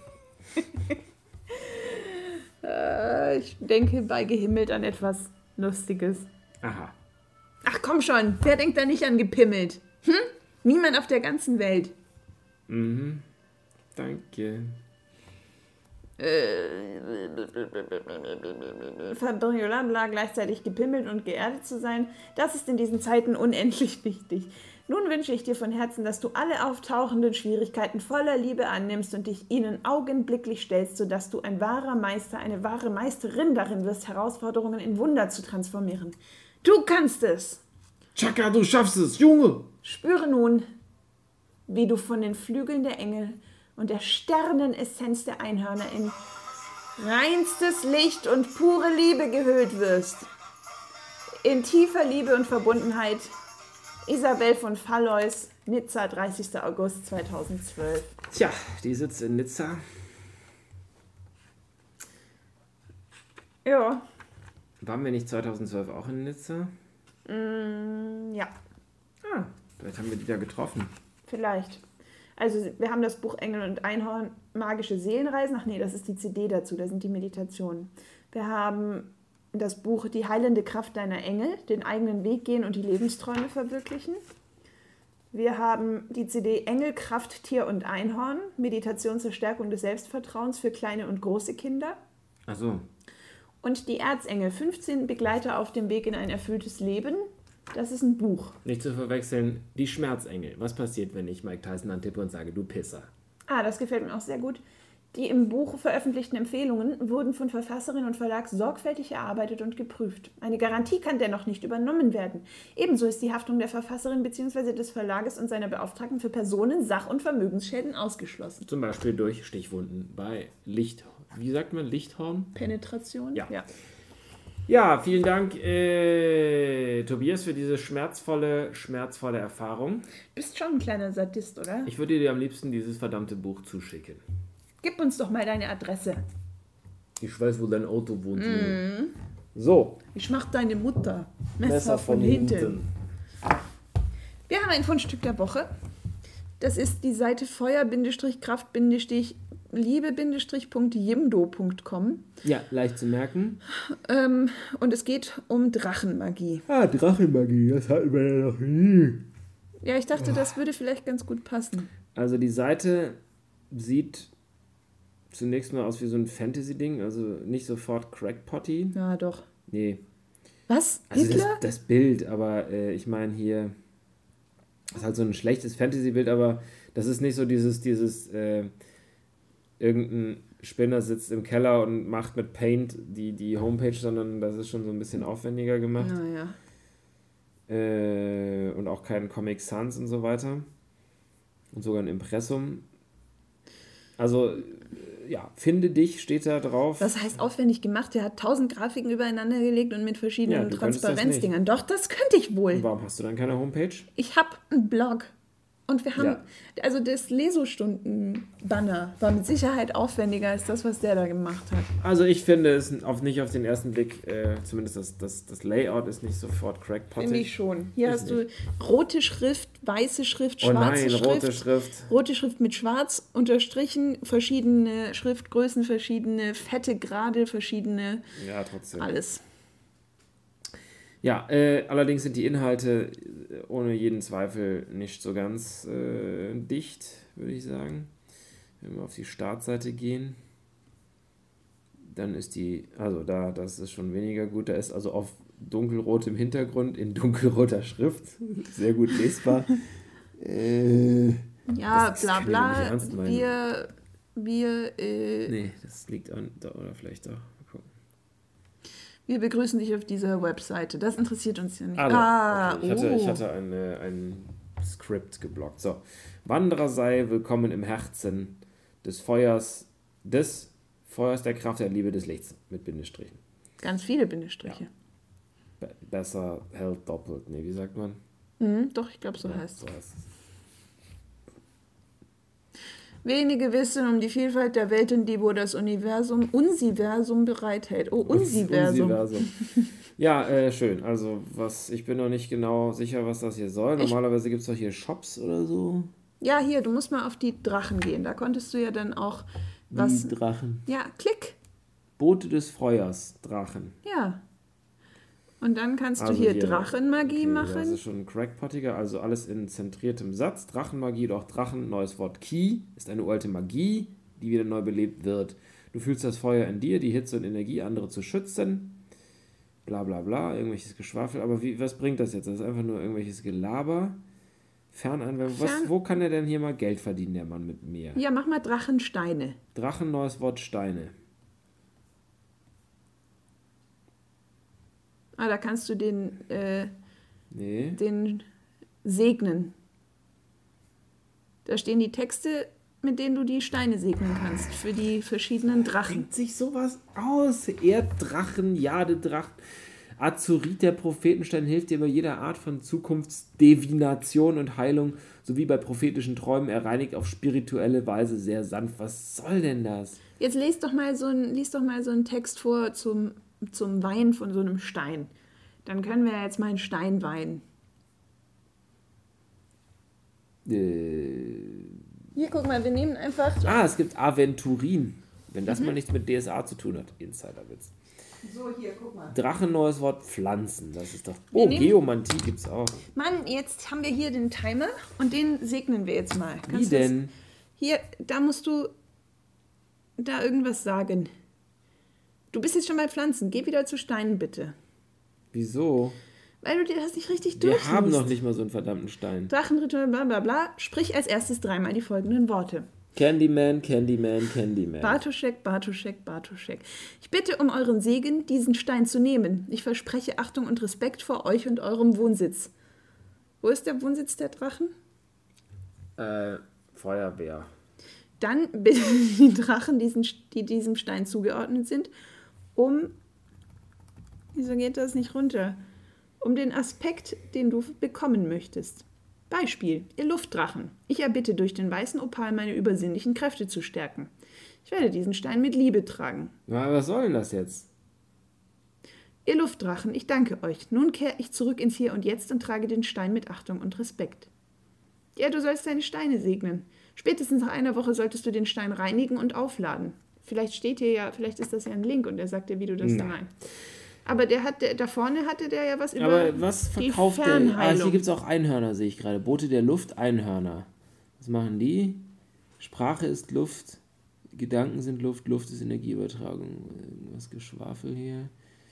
äh, ich denke bei gehimmelt an etwas Lustiges. Aha. Ach komm schon, wer denkt da nicht an gepimmelt? Hm? Niemand auf der ganzen Welt. Mhm. Danke. Blablabla, gleichzeitig gepimmelt und geerdet zu sein, das ist in diesen Zeiten unendlich wichtig. Nun wünsche ich dir von Herzen, dass du alle auftauchenden Schwierigkeiten voller Liebe annimmst und dich ihnen augenblicklich stellst, sodass du ein wahrer Meister, eine wahre Meisterin darin wirst, Herausforderungen in Wunder zu transformieren. Du kannst es! Chaka, du schaffst es, Junge! Spüre nun, wie du von den Flügeln der Engel und der Sternenessenz der Einhörner in reinstes Licht und pure Liebe gehüllt wirst. In tiefer Liebe und Verbundenheit, Isabel von Fallois, Nizza, dreißigster August zweitausendzwölf. Tja, die sitzt in Nizza. Ja. Waren wir nicht zweitausendzwölf auch in Nizza? Mm, ja, Ah, vielleicht haben wir die da getroffen. vielleicht. Also wir haben das Buch Engel und Einhorn, magische Seelenreisen. Ach nee, das ist die C D dazu, da sind die Meditationen. Wir haben das Buch Die heilende Kraft deiner Engel, den eigenen Weg gehen und die Lebensträume verwirklichen. Wir haben die C D Engel, Kraft, Tier und Einhorn, Meditation zur Stärkung des Selbstvertrauens für kleine und große Kinder. Ach so. Und die Erzengel, fünfzehn Begleiter auf dem Weg in ein erfülltes Leben. Das ist ein Buch. Nicht zu verwechseln, die Schmerzengel. Was passiert, wenn ich Mike Tyson antippe und sage, du Pisser? Ah, das gefällt mir auch sehr gut. Die im Buch veröffentlichten Empfehlungen wurden von Verfasserin und Verlag sorgfältig erarbeitet und geprüft. Eine Garantie kann dennoch nicht übernommen werden. Ebenso ist die Haftung der Verfasserin bzw. des Verlages und seiner Beauftragten für Personen-, Sach- und Vermögensschäden ausgeschlossen. Zum Beispiel durch Stichwunden bei Licht. Wie sagt man? Lichthorn? Penetration? Ja. ja. Ja, vielen Dank, äh, Tobias, für diese schmerzvolle, schmerzvolle Erfahrung. Bist schon ein kleiner Sadist, oder? Ich würde dir am liebsten dieses verdammte Buch zuschicken. Gib uns doch mal deine Adresse. Ich weiß, wo dein Auto wohnt. Mm. So. Ich mach deine Mutter. Messer, Messer von, von hinten. hinten. Wir haben ein Fundstück der Woche. Das ist die Seite feuer-kraft-liebe-punkt jimdo punkt com. Ja, leicht zu merken. Ähm, und es geht um Drachenmagie. Ah, Drachenmagie, das hatten wir ja noch nie. Ja, ich dachte, das würde vielleicht ganz gut passen. Also die Seite sieht zunächst mal aus wie so ein Fantasy-Ding, also nicht sofort Crackpotty. Ja, doch. Nee. Was? Also das, Hitler? das Bild, aber äh, ich meine hier, das ist halt so ein schlechtes Fantasy-Bild, aber das ist nicht so dieses, dieses, äh, irgendein Spinner sitzt im Keller und macht mit Paint die, die Homepage, sondern das ist schon so ein bisschen aufwendiger gemacht. Naja. Äh, und auch kein Comic Sans und so weiter. Und sogar ein Impressum. Also, ja, finde dich, steht da drauf. Was heißt aufwendig gemacht? Der hat tausend Grafiken übereinander gelegt und mit Ja, verschiedenen du könntest das Transparenzdingern. Doch, das könnte ich wohl. Und warum hast du dann keine Homepage? Ich habe einen Blog. Und wir haben, Ja. also das Lesostunden-Banner war mit Sicherheit aufwendiger als das, was der da gemacht hat. Also ich finde es auf, nicht auf den ersten Blick, äh, zumindest das, das, das Layout ist nicht sofort crackpottig. Finde ich schon. Hier Ich hast du rote Schrift, weiße Schrift, Oh schwarze nein, Schrift. rote Schrift. Rote Schrift mit schwarz unterstrichen, verschiedene Schriftgrößen, verschiedene fette Grade, verschiedene Ja, trotzdem. alles. Ja, äh, allerdings sind die Inhalte äh, ohne jeden Zweifel nicht so ganz äh, dicht, würde ich sagen. Wenn wir auf die Startseite gehen, dann ist die, also da, das ist schon weniger gut. Da ist also auf dunkelrotem Hintergrund in dunkelroter Schrift, sehr gut lesbar. äh, Ja, Das bla kann ich doch nicht bla. ernst meinen. Wir, wir, äh, nee, das liegt an, da oder vielleicht doch. Mal gucken. wir begrüßen dich auf dieser Webseite. Das interessiert uns ja nicht. Also, ah, okay. ich, hatte, oh. ich hatte eine, ein Skript geblockt. So. Wanderer sei willkommen im Herzen des Feuers, des Feuers der Kraft der Liebe des Lichts mit Bindestrichen. Ganz viele Bindestriche. Be besser hält doppelt. Nee, wie sagt man? Mhm, doch, ich glaube, so Ja, heißt es. so heißt es. Wenige wissen um die Vielfalt der Welten, die wo das Universum, Unsiversum bereithält. Oh, Unsiversum. Unsiversum. Ja, äh, schön. Also, was, ich bin noch nicht genau sicher, was das hier soll. Ich- Normalerweise gibt es doch hier Shops oder so. Ja, hier, du musst mal auf die Drachen gehen. Da konntest du ja dann auch was. Wie Drachen. Ja, klick. Boote des Feuers, Drachen. Ja. Und dann kannst Also du hier, hier, Drachenmagie Okay, das machen. ist schon ein crackpottiger, also alles in zentriertem Satz. Drachenmagie, doch Drachen, neues Wort Ki, ist eine uralte Magie, die wieder neu belebt wird. Du fühlst das Feuer in dir, die Hitze und Energie, andere zu schützen. Bla bla bla, irgendwelches Geschwafel. Aber wie, was bringt das jetzt? Das ist einfach nur irgendwelches Gelaber. Fernanwendung. Was, Fern- wo kann er denn hier mal Geld verdienen, der Mann mit mir? Ja, mach mal Drachensteine. Drachen, neues Wort Steine. Ah, da kannst du den, äh, Nee. den segnen. Da stehen die Texte, mit denen du die Steine segnen kannst. Für die verschiedenen Drachen. Denkt sich sowas aus. Erddrachen, Jadedrachen. Azurit, der Prophetenstein, hilft dir bei jeder Art von Zukunftsdivination und Heilung, sowie bei prophetischen Träumen. Er reinigt auf spirituelle Weise sehr sanft. Was soll denn das? Jetzt lies doch mal so ein, lies doch mal so einen Text vor zum zum Wein von so einem Stein. Dann können wir jetzt mal einen Stein weinen. Äh, Hier, guck mal, wir nehmen einfach... ah, es gibt Aventurin. Wenn das mal nichts mit D S A zu tun hat. Insiderwitz. So, hier, guck mal. Drachen, neues Wort, Pflanzen. Das ist doch... Oh, nehmen- Geomantie gibt's auch. Mann, jetzt haben wir hier den Timer und den segnen wir jetzt mal. Wie Kannst du das- denn? Hier, da musst du da irgendwas sagen. Du bist jetzt schon bei Pflanzen. Geh wieder zu Steinen, bitte. Wieso? Weil du dir das nicht richtig Wir durchliest. haben noch nicht mal so einen verdammten Stein. Drachenritual, bla bla bla. Sprich als erstes dreimal die folgenden Worte. Candyman, Candyman, Candyman. Bartoschek, Bartoschek, Bartoschek. Ich bitte um euren Segen, diesen Stein zu nehmen. Ich verspreche Achtung und Respekt vor euch und eurem Wohnsitz. Wo ist der Wohnsitz der Drachen? Äh, Feuerwehr. Dann bitte die Drachen, diesen, die diesem Stein zugeordnet sind, um... Wieso geht das nicht runter? Um den Aspekt, den du bekommen möchtest. Beispiel, ihr Luftdrachen. Ich erbitte durch den weißen Opal meine übersinnlichen Kräfte zu stärken. Ich werde diesen Stein mit Liebe tragen. Na, was soll denn das jetzt? Ihr Luftdrachen, ich danke euch. Nun kehre ich zurück ins Hier und Jetzt und trage den Stein mit Achtung und Respekt. Ja, du sollst deine Steine segnen. Spätestens nach einer Woche solltest du den Stein reinigen und aufladen. Vielleicht steht hier ja, vielleicht ist das ja ein Link und er sagt dir, wie du das Nein. nein. Aber der hat, der, da vorne hatte der ja was über Aber was die verkauft der? Ah, Fernheilung. hier gibt es auch Einhörner, sehe ich gerade. Boote der Luft, Einhörner. Was machen die? Sprache ist Luft, Gedanken sind Luft, Luft ist Energieübertragung. Irgendwas Geschwafel hier.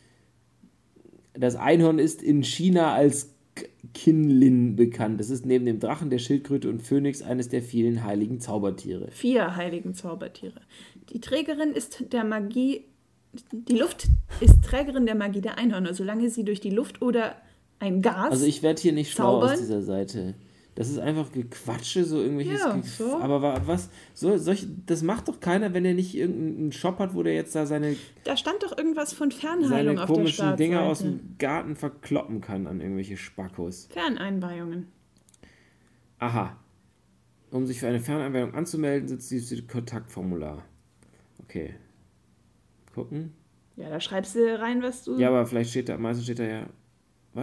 Das Einhorn ist in China als Kinlin bekannt. Das ist neben dem Drachen, der Schildkröte und Phönix eines der vielen heiligen Zaubertiere. Vier heiligen Zaubertiere. Die Trägerin ist der Magie, die Luft ist Trägerin der Magie der Einhörner, solange sie durch die Luft oder ein Gas... Also ich werde hier nicht schlau Zaubern? aus dieser Seite. Das ist einfach Gequatsche, so irgendwelches... Ja, Ge so. Aber wa- was... So, solch, das macht doch keiner, wenn er nicht irgendeinen Shop hat, wo der jetzt da seine, Da stand doch irgendwas von Fernheilung seine auf der komischen Startseite. Dinger aus dem Garten verkloppen kann an irgendwelche Spackos. Ferneinweihungen. Aha. Um sich für eine Ferneinweihung anzumelden, sitzt dieses Kontaktformular. Okay. Gucken. Ja, da schreibst du rein, was du... Ja, aber vielleicht steht da, meistens steht da ja... Was?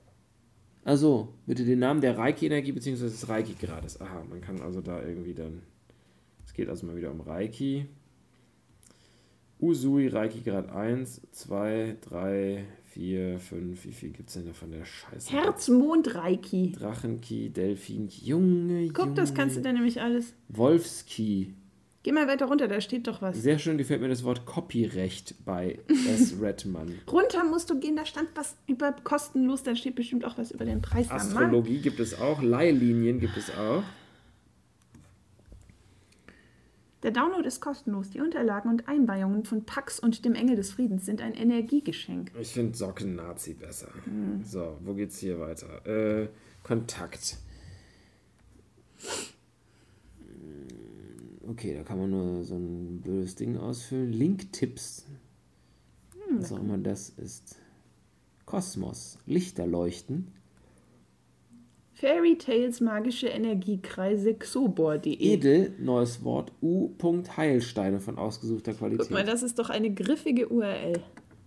Also, bitte den Namen der Reiki-Energie bzw. des Reiki-Grades. Aha, man kann also da irgendwie dann... Es geht also mal wieder um Reiki. Usui, Reiki-Grad eins, zwei, drei, vier, fünf. Wie viel gibt es denn da von der Scheiße? Herzmond-Reiki. Drachenki, Delfinki. Junge, Guck, Junge. das kannst du dann nämlich alles... Wolfski. Geh mal weiter runter, da steht doch was. Sehr schön gefällt mir das Wort Copyrecht bei S. Redman. Runter musst du gehen, da stand was über kostenlos, da steht bestimmt auch was über den Preis. da. Mann. Astrologie gibt es auch, Leihlinien gibt es auch. Der Download ist kostenlos. Die Unterlagen und Einweihungen von Pax und dem Engel des Friedens sind ein Energiegeschenk. Ich finde Socken-Nazi besser. So, wo geht's hier weiter? Äh, Kontakt. Okay, da kann man nur so ein blödes Ding ausfüllen. Link-Tipps. Was auch immer das ist. Kosmos. Lichterleuchten. Fairy Tales magische Energiekreise xobor punkt de. Edel, neues Wort. U. Heilsteine von ausgesuchter Qualität. Guck mal, das ist doch eine griffige U R L.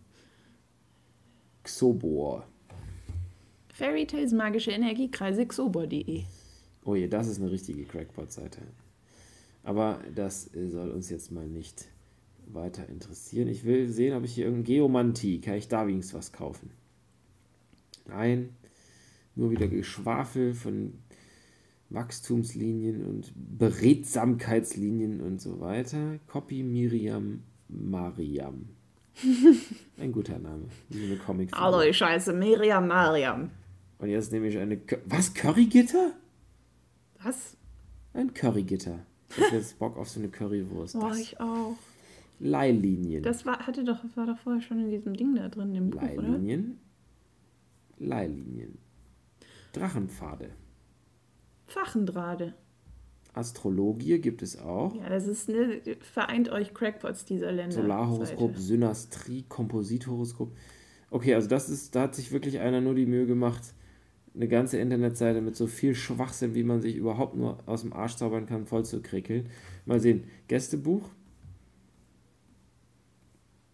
Xobor. Fairy Tales magische Energiekreise xobor punkt de. Oh je, das ist eine richtige Crackpot-Seite. Aber das soll uns jetzt mal nicht weiter interessieren. Ich will sehen, ob ich hier irgendein Geomantie, kann ich da wenigstens was kaufen? Nein, nur wieder Geschwafel von Wachstumslinien und Beredsamkeitslinien und so weiter. Copy Miriam Mariam. Ein guter Name. Wie so eine Comicfigur. Hallo, ich heiße Miriam Mariam. Und jetzt nehme ich eine... Cur- Was? Currygitter? Was? Ein Currygitter. Ich habe jetzt Bock auf so eine Currywurst. Oh, Das- ich auch. Leihlinien. Das war, hatte doch, war doch vorher schon in diesem Ding da drin, im Buch, oder? Leihlinien. Leihlinien. Drachenpfade. Fachendrade. Astrologie gibt es auch. Ja, das ist, ne, vereint euch Crackpots dieser Länder. Solarhoroskop, Seite. Synastrie, Komposithoroskop. Okay, also das ist, da hat sich wirklich einer nur die Mühe gemacht, eine ganze Internetseite mit so viel Schwachsinn, wie man sich überhaupt nur aus dem Arsch zaubern kann, voll zu krickeln. Mal sehen. Gästebuch.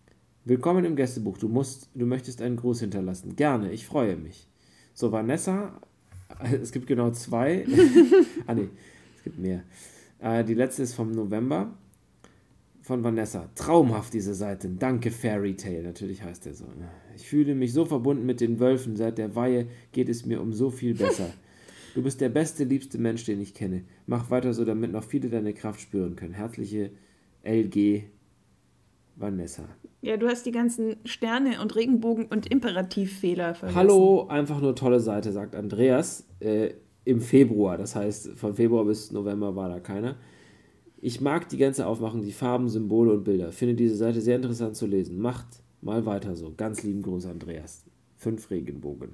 Willkommen im Gästebuch. Du musst, du möchtest einen Gruß hinterlassen. Gerne, ich freue mich. So, Vanessa, es gibt genau zwei. ah, nee, es gibt mehr. Äh, die letzte ist vom November. Von Vanessa. Traumhaft, diese Seite. Danke, Fairy Tale. Natürlich heißt er so. Ich fühle mich so verbunden mit den Wölfen. Seit der Weihe geht es mir um so viel besser. Du bist der beste, liebste Mensch, den ich kenne. Mach weiter so, damit noch viele deine Kraft spüren können. Herzliche L G Vanessa. Ja, du hast die ganzen Sterne und Regenbogen und Imperativfehler vergessen. Hallo, einfach nur tolle Seite, sagt Andreas. Äh, Im Februar. Das heißt, von Februar bis November war da keiner. Ich mag die ganze Aufmachung, die Farben, Symbole und Bilder. Finde diese Seite sehr interessant zu lesen. Macht mal weiter so. Ganz lieben Gruß, Andreas. Fünf Regenbogen.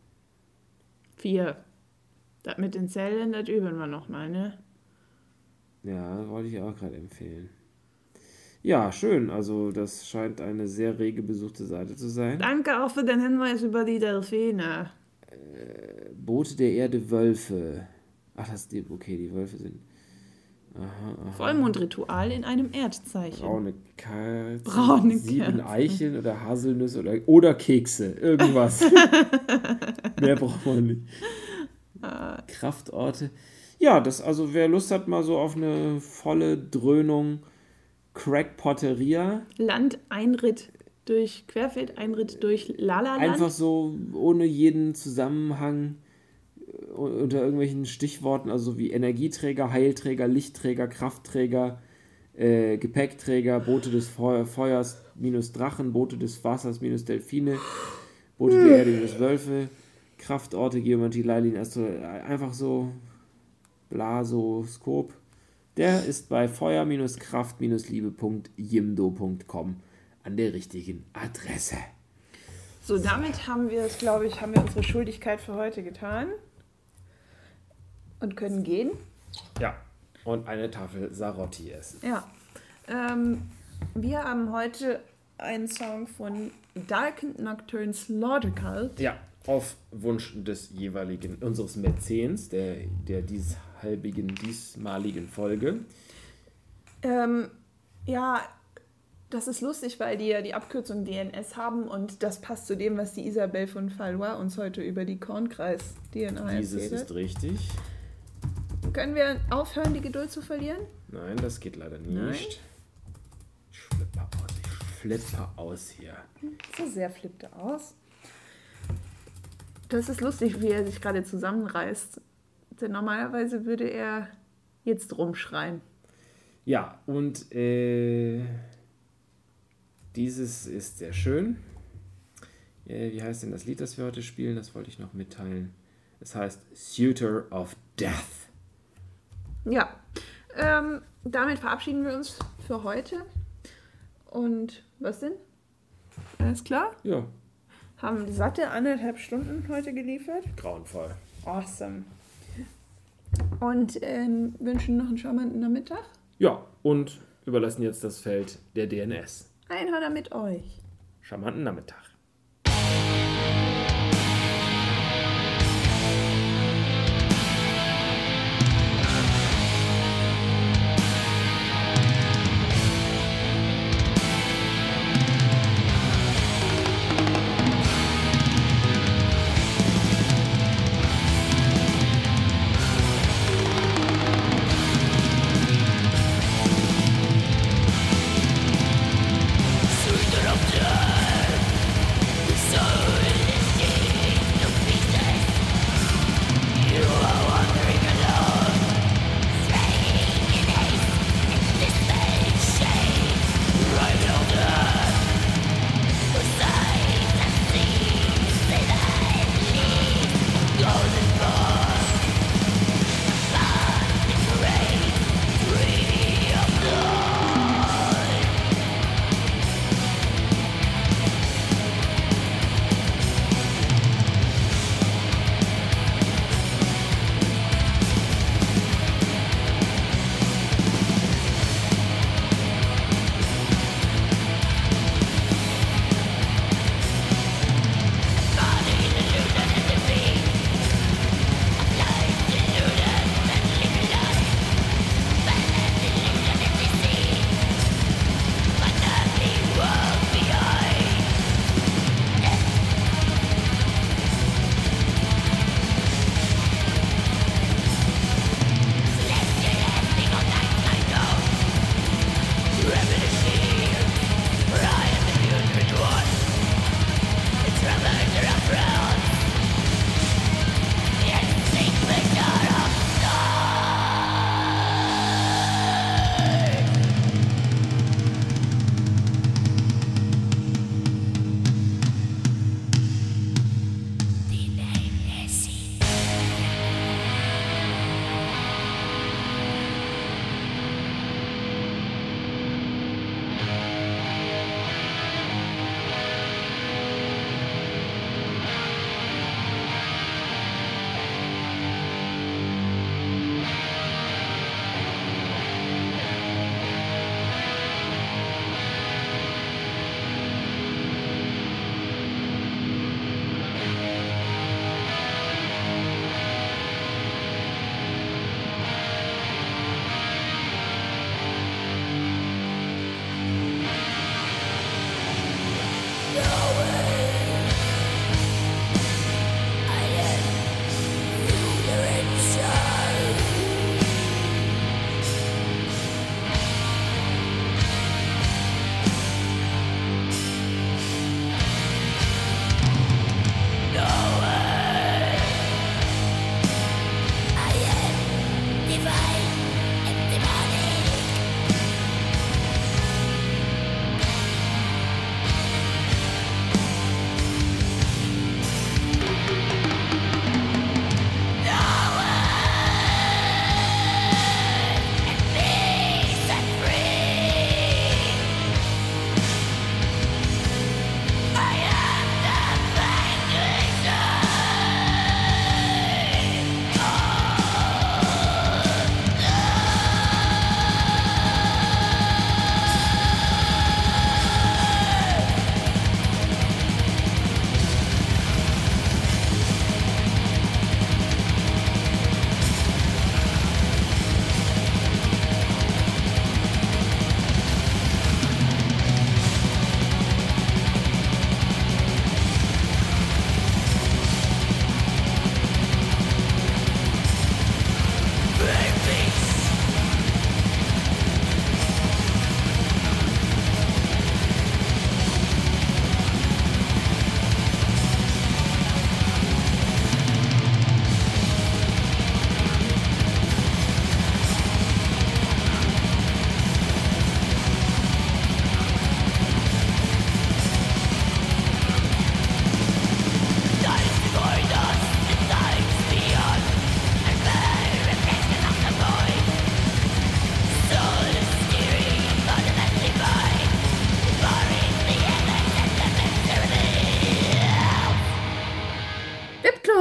Vier. Das mit den Zellen, das üben wir noch mal, ne? Ja, wollte ich auch gerade empfehlen. Ja, schön. Also das scheint eine sehr rege besuchte Seite zu sein. Danke auch für den Hinweis über die Delfine. Äh, Boote der Erde, Wölfe. Ach, das ist die, okay, die Wölfe sind... Aha, aha. Vollmondritual in einem Erdzeichen. Braune Kerzen, Braune sieben Kerzen. Eicheln oder Haselnüsse oder, oder Kekse. Irgendwas. Mehr braucht man nicht. Kraftorte. Ja, das, also wer Lust hat, mal so auf eine volle Dröhnung Crackpotteria. Landeinritt durch, Querfeldeinritt durch Lalaland. Einfach so ohne jeden Zusammenhang äh, unter irgendwelchen Stichworten, also wie Energieträger, Heilträger, Lichtträger, Kraftträger, äh, Gepäckträger, Boote des Feu- Feuers minus Drachen, Boote des Wassers minus Delfine, Boote der Erde minus Wölfe, Kraftorte, Geometrie, Leilin, Astro, einfach so Blasoskop. Der ist bei feuer-kraft-liebe punkt jimdo punkt com an der richtigen Adresse. So, damit haben wir es, glaube ich, haben wir unsere Schuldigkeit für heute getan. Und können gehen. Ja, und eine Tafel Sarotti essen. Ja. Ähm, wir haben heute einen Song von Darkened Nocturne Slaughter Cult. Ja, auf Wunsch des jeweiligen, unseres Mäzens, der, der dieshalbigen, diesmaligen Folge. Ähm, ja, das ist lustig, weil die ja die Abkürzung D N S haben und das passt zu dem, was die Isabel von Valois uns heute über die Kornkreis-D N A Dieses erzählt. ist richtig. Können wir aufhören, die Geduld zu verlieren? Nein, das geht leider nicht. Nein. Ich flippe aus, ich flippe aus hier. So sehr flippt er aus. Das ist lustig, wie er sich gerade zusammenreißt. Denn normalerweise würde er jetzt rumschreien. Ja, und äh, dieses ist sehr schön. Äh, wie heißt denn das Lied, das wir heute spielen? Das wollte ich noch mitteilen. Es heißt Suitor of Death. Ja, ähm, damit verabschieden wir uns für heute. Und was denn? Alles klar? Ja, Haben satte anderthalb Stunden heute geliefert. grauenvoll. Awesome. Und ähm, wünschen noch einen charmanten Nachmittag. Ja, und überlassen jetzt das Feld der D N S. Einhörner mit euch. Charmanten Nachmittag. Suitor of death.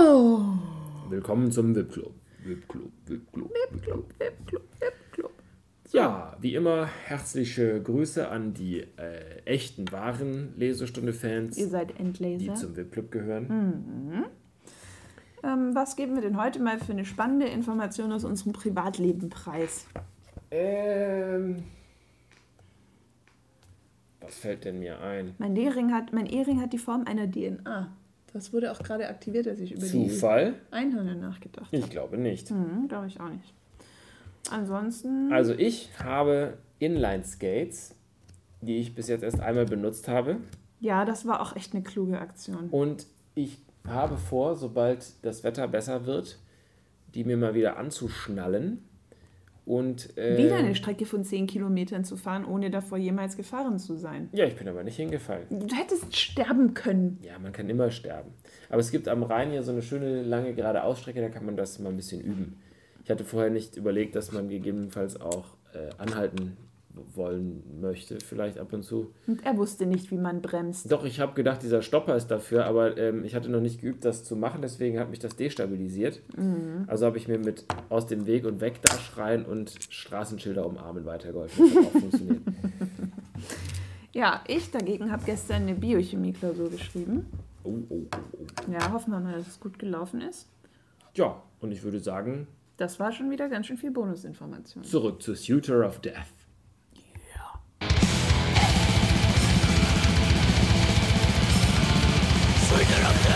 Oh. Willkommen zum V I P-Club. V I P-Club, V I P-Club, V I P-Club. V I P-Club, V I P-Club. Ja, wie immer herzliche Grüße an die äh, echten, wahren Lesestunde-Fans, Ihr seid die Endlaser. zum V I P-Club gehören. Mhm. Ähm, was geben wir denn heute mal für eine spannende Information aus unserem Privatleben preis? Ähm, was fällt denn mir ein? Mein Ehering hat, mein Ehering hat die Form einer D N A. Das wurde auch gerade aktiviert, als ich über Zufall? die Einhörner nachgedacht habe. Ich glaube nicht. Hm, glaube ich auch nicht. Ansonsten... Also ich habe Inline-Skates, die ich bis jetzt erst einmal benutzt habe. Ja, das war auch echt eine kluge Aktion. Und ich habe vor, sobald das Wetter besser wird, die mir mal wieder anzuschnallen. Und, äh, Wieder eine Strecke von zehn Kilometern zu fahren, ohne davor jemals gefahren zu sein. Ja, ich bin aber nicht hingefallen. Du hättest sterben können. Ja, man kann immer sterben. Aber es gibt am Rhein hier so eine schöne, lange, gerade Ausstrecke, da kann man das mal ein bisschen üben. Ich hatte vorher nicht überlegt, dass man gegebenenfalls auch äh, anhalten wollen möchte, vielleicht ab und zu. Und er wusste nicht, wie man bremst. Doch, ich habe gedacht, dieser Stopper ist dafür, aber ähm, ich hatte noch nicht geübt, das zu machen, deswegen hat mich das destabilisiert. Mhm. Also habe ich mir mit aus dem Weg und weg da schreien und Straßenschilder umarmen weitergeholfen. Das hat auch funktioniert. Ja, ich dagegen habe gestern eine Biochemie-Klausur geschrieben. Oh, oh, oh, oh. Ja, hoffen wir mal, dass es gut gelaufen ist. Ja, und ich würde sagen, Das war schon wieder ganz schön viel Bonusinformation. zurück zu Suitor of Death. Suitor of Death.